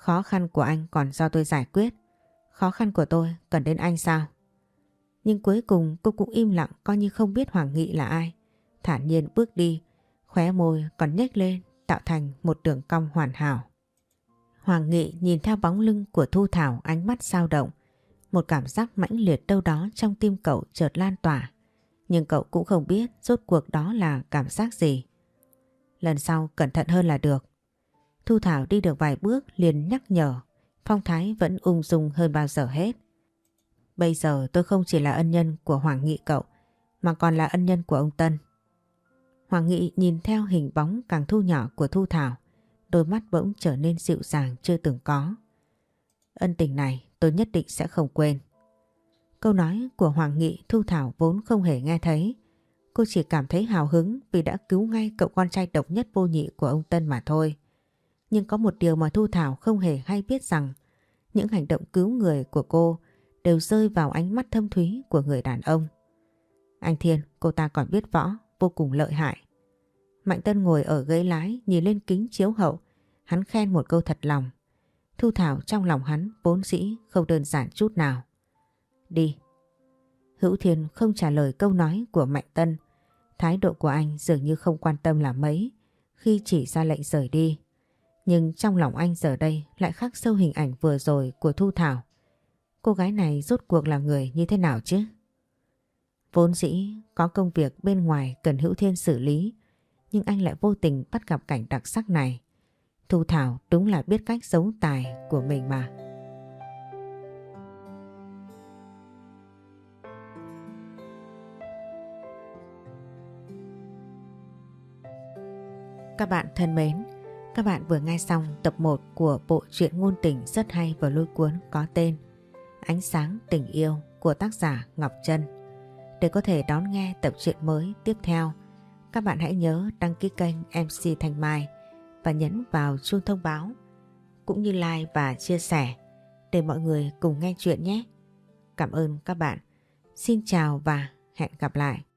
Khó khăn của anh còn do tôi giải quyết. Khó khăn của tôi cần đến anh sao? Nhưng cuối cùng cô cũng im lặng coi như không biết Hoàng Nghị là ai. Thản nhiên bước đi, khóe môi còn nhếch lên tạo thành một đường cong hoàn hảo. Hoàng Nghị nhìn theo bóng lưng của Thu Thảo, ánh mắt dao động. Một cảm giác mãnh liệt đâu đó trong tim cậu chợt lan tỏa. Nhưng cậu cũng không biết rốt cuộc đó là cảm giác gì. Lần sau cẩn thận hơn là được. Thu Thảo đi được vài bước liền nhắc nhở, phong thái vẫn ung dung hơn bao giờ hết. Bây giờ tôi không chỉ là ân nhân của Hoàng Nghị cậu, mà còn là ân nhân của ông Tân. Hoàng Nghị nhìn theo hình bóng càng thu nhỏ của Thu Thảo, đôi mắt bỗng trở nên dịu dàng chưa từng có. Ân tình này tôi nhất định sẽ không quên. Câu nói của Hoàng Nghị Thu Thảo vốn không hề nghe thấy. Cô chỉ cảm thấy hào hứng vì đã cứu ngay cậu con trai độc nhất vô nhị của ông Tân mà thôi. Nhưng có một điều mà Thu Thảo không hề hay biết rằng những hành động cứu người của cô đều rơi vào ánh mắt thâm thúy của người đàn ông. Anh Thiên, cô ta còn biết võ, vô cùng lợi hại. Mạnh Tân ngồi ở ghế lái nhìn lên kính chiếu hậu, hắn khen một câu thật lòng. Thu Thảo trong lòng hắn vốn dĩ không đơn giản chút nào. Đi. Hữu Thiên không trả lời câu nói của Mạnh Tân. Thái độ của anh dường như không quan tâm là mấy khi chỉ ra lệnh rời đi. Nhưng trong lòng anh giờ đây lại khắc sâu hình ảnh vừa rồi của Thu Thảo. Cô gái này rốt cuộc là người như thế nào chứ? Vốn dĩ có công việc bên ngoài cần Hữu Thiên xử lý, nhưng anh lại vô tình bắt gặp cảnh đặc sắc này. Thu Thảo đúng là biết cách giấu tài của mình mà. Các bạn thân mến, các bạn vừa nghe xong tập 1 của bộ truyện ngôn tình rất hay và lôi cuốn có tên Ánh sáng tình yêu của tác giả Ngọc Trân. Để có thể đón nghe tập truyện mới tiếp theo, các bạn hãy nhớ đăng ký kênh MC Thanh Mai và nhấn vào chuông thông báo, cũng như like và chia sẻ để mọi người cùng nghe chuyện nhé. Cảm ơn các bạn. Xin chào và hẹn gặp lại.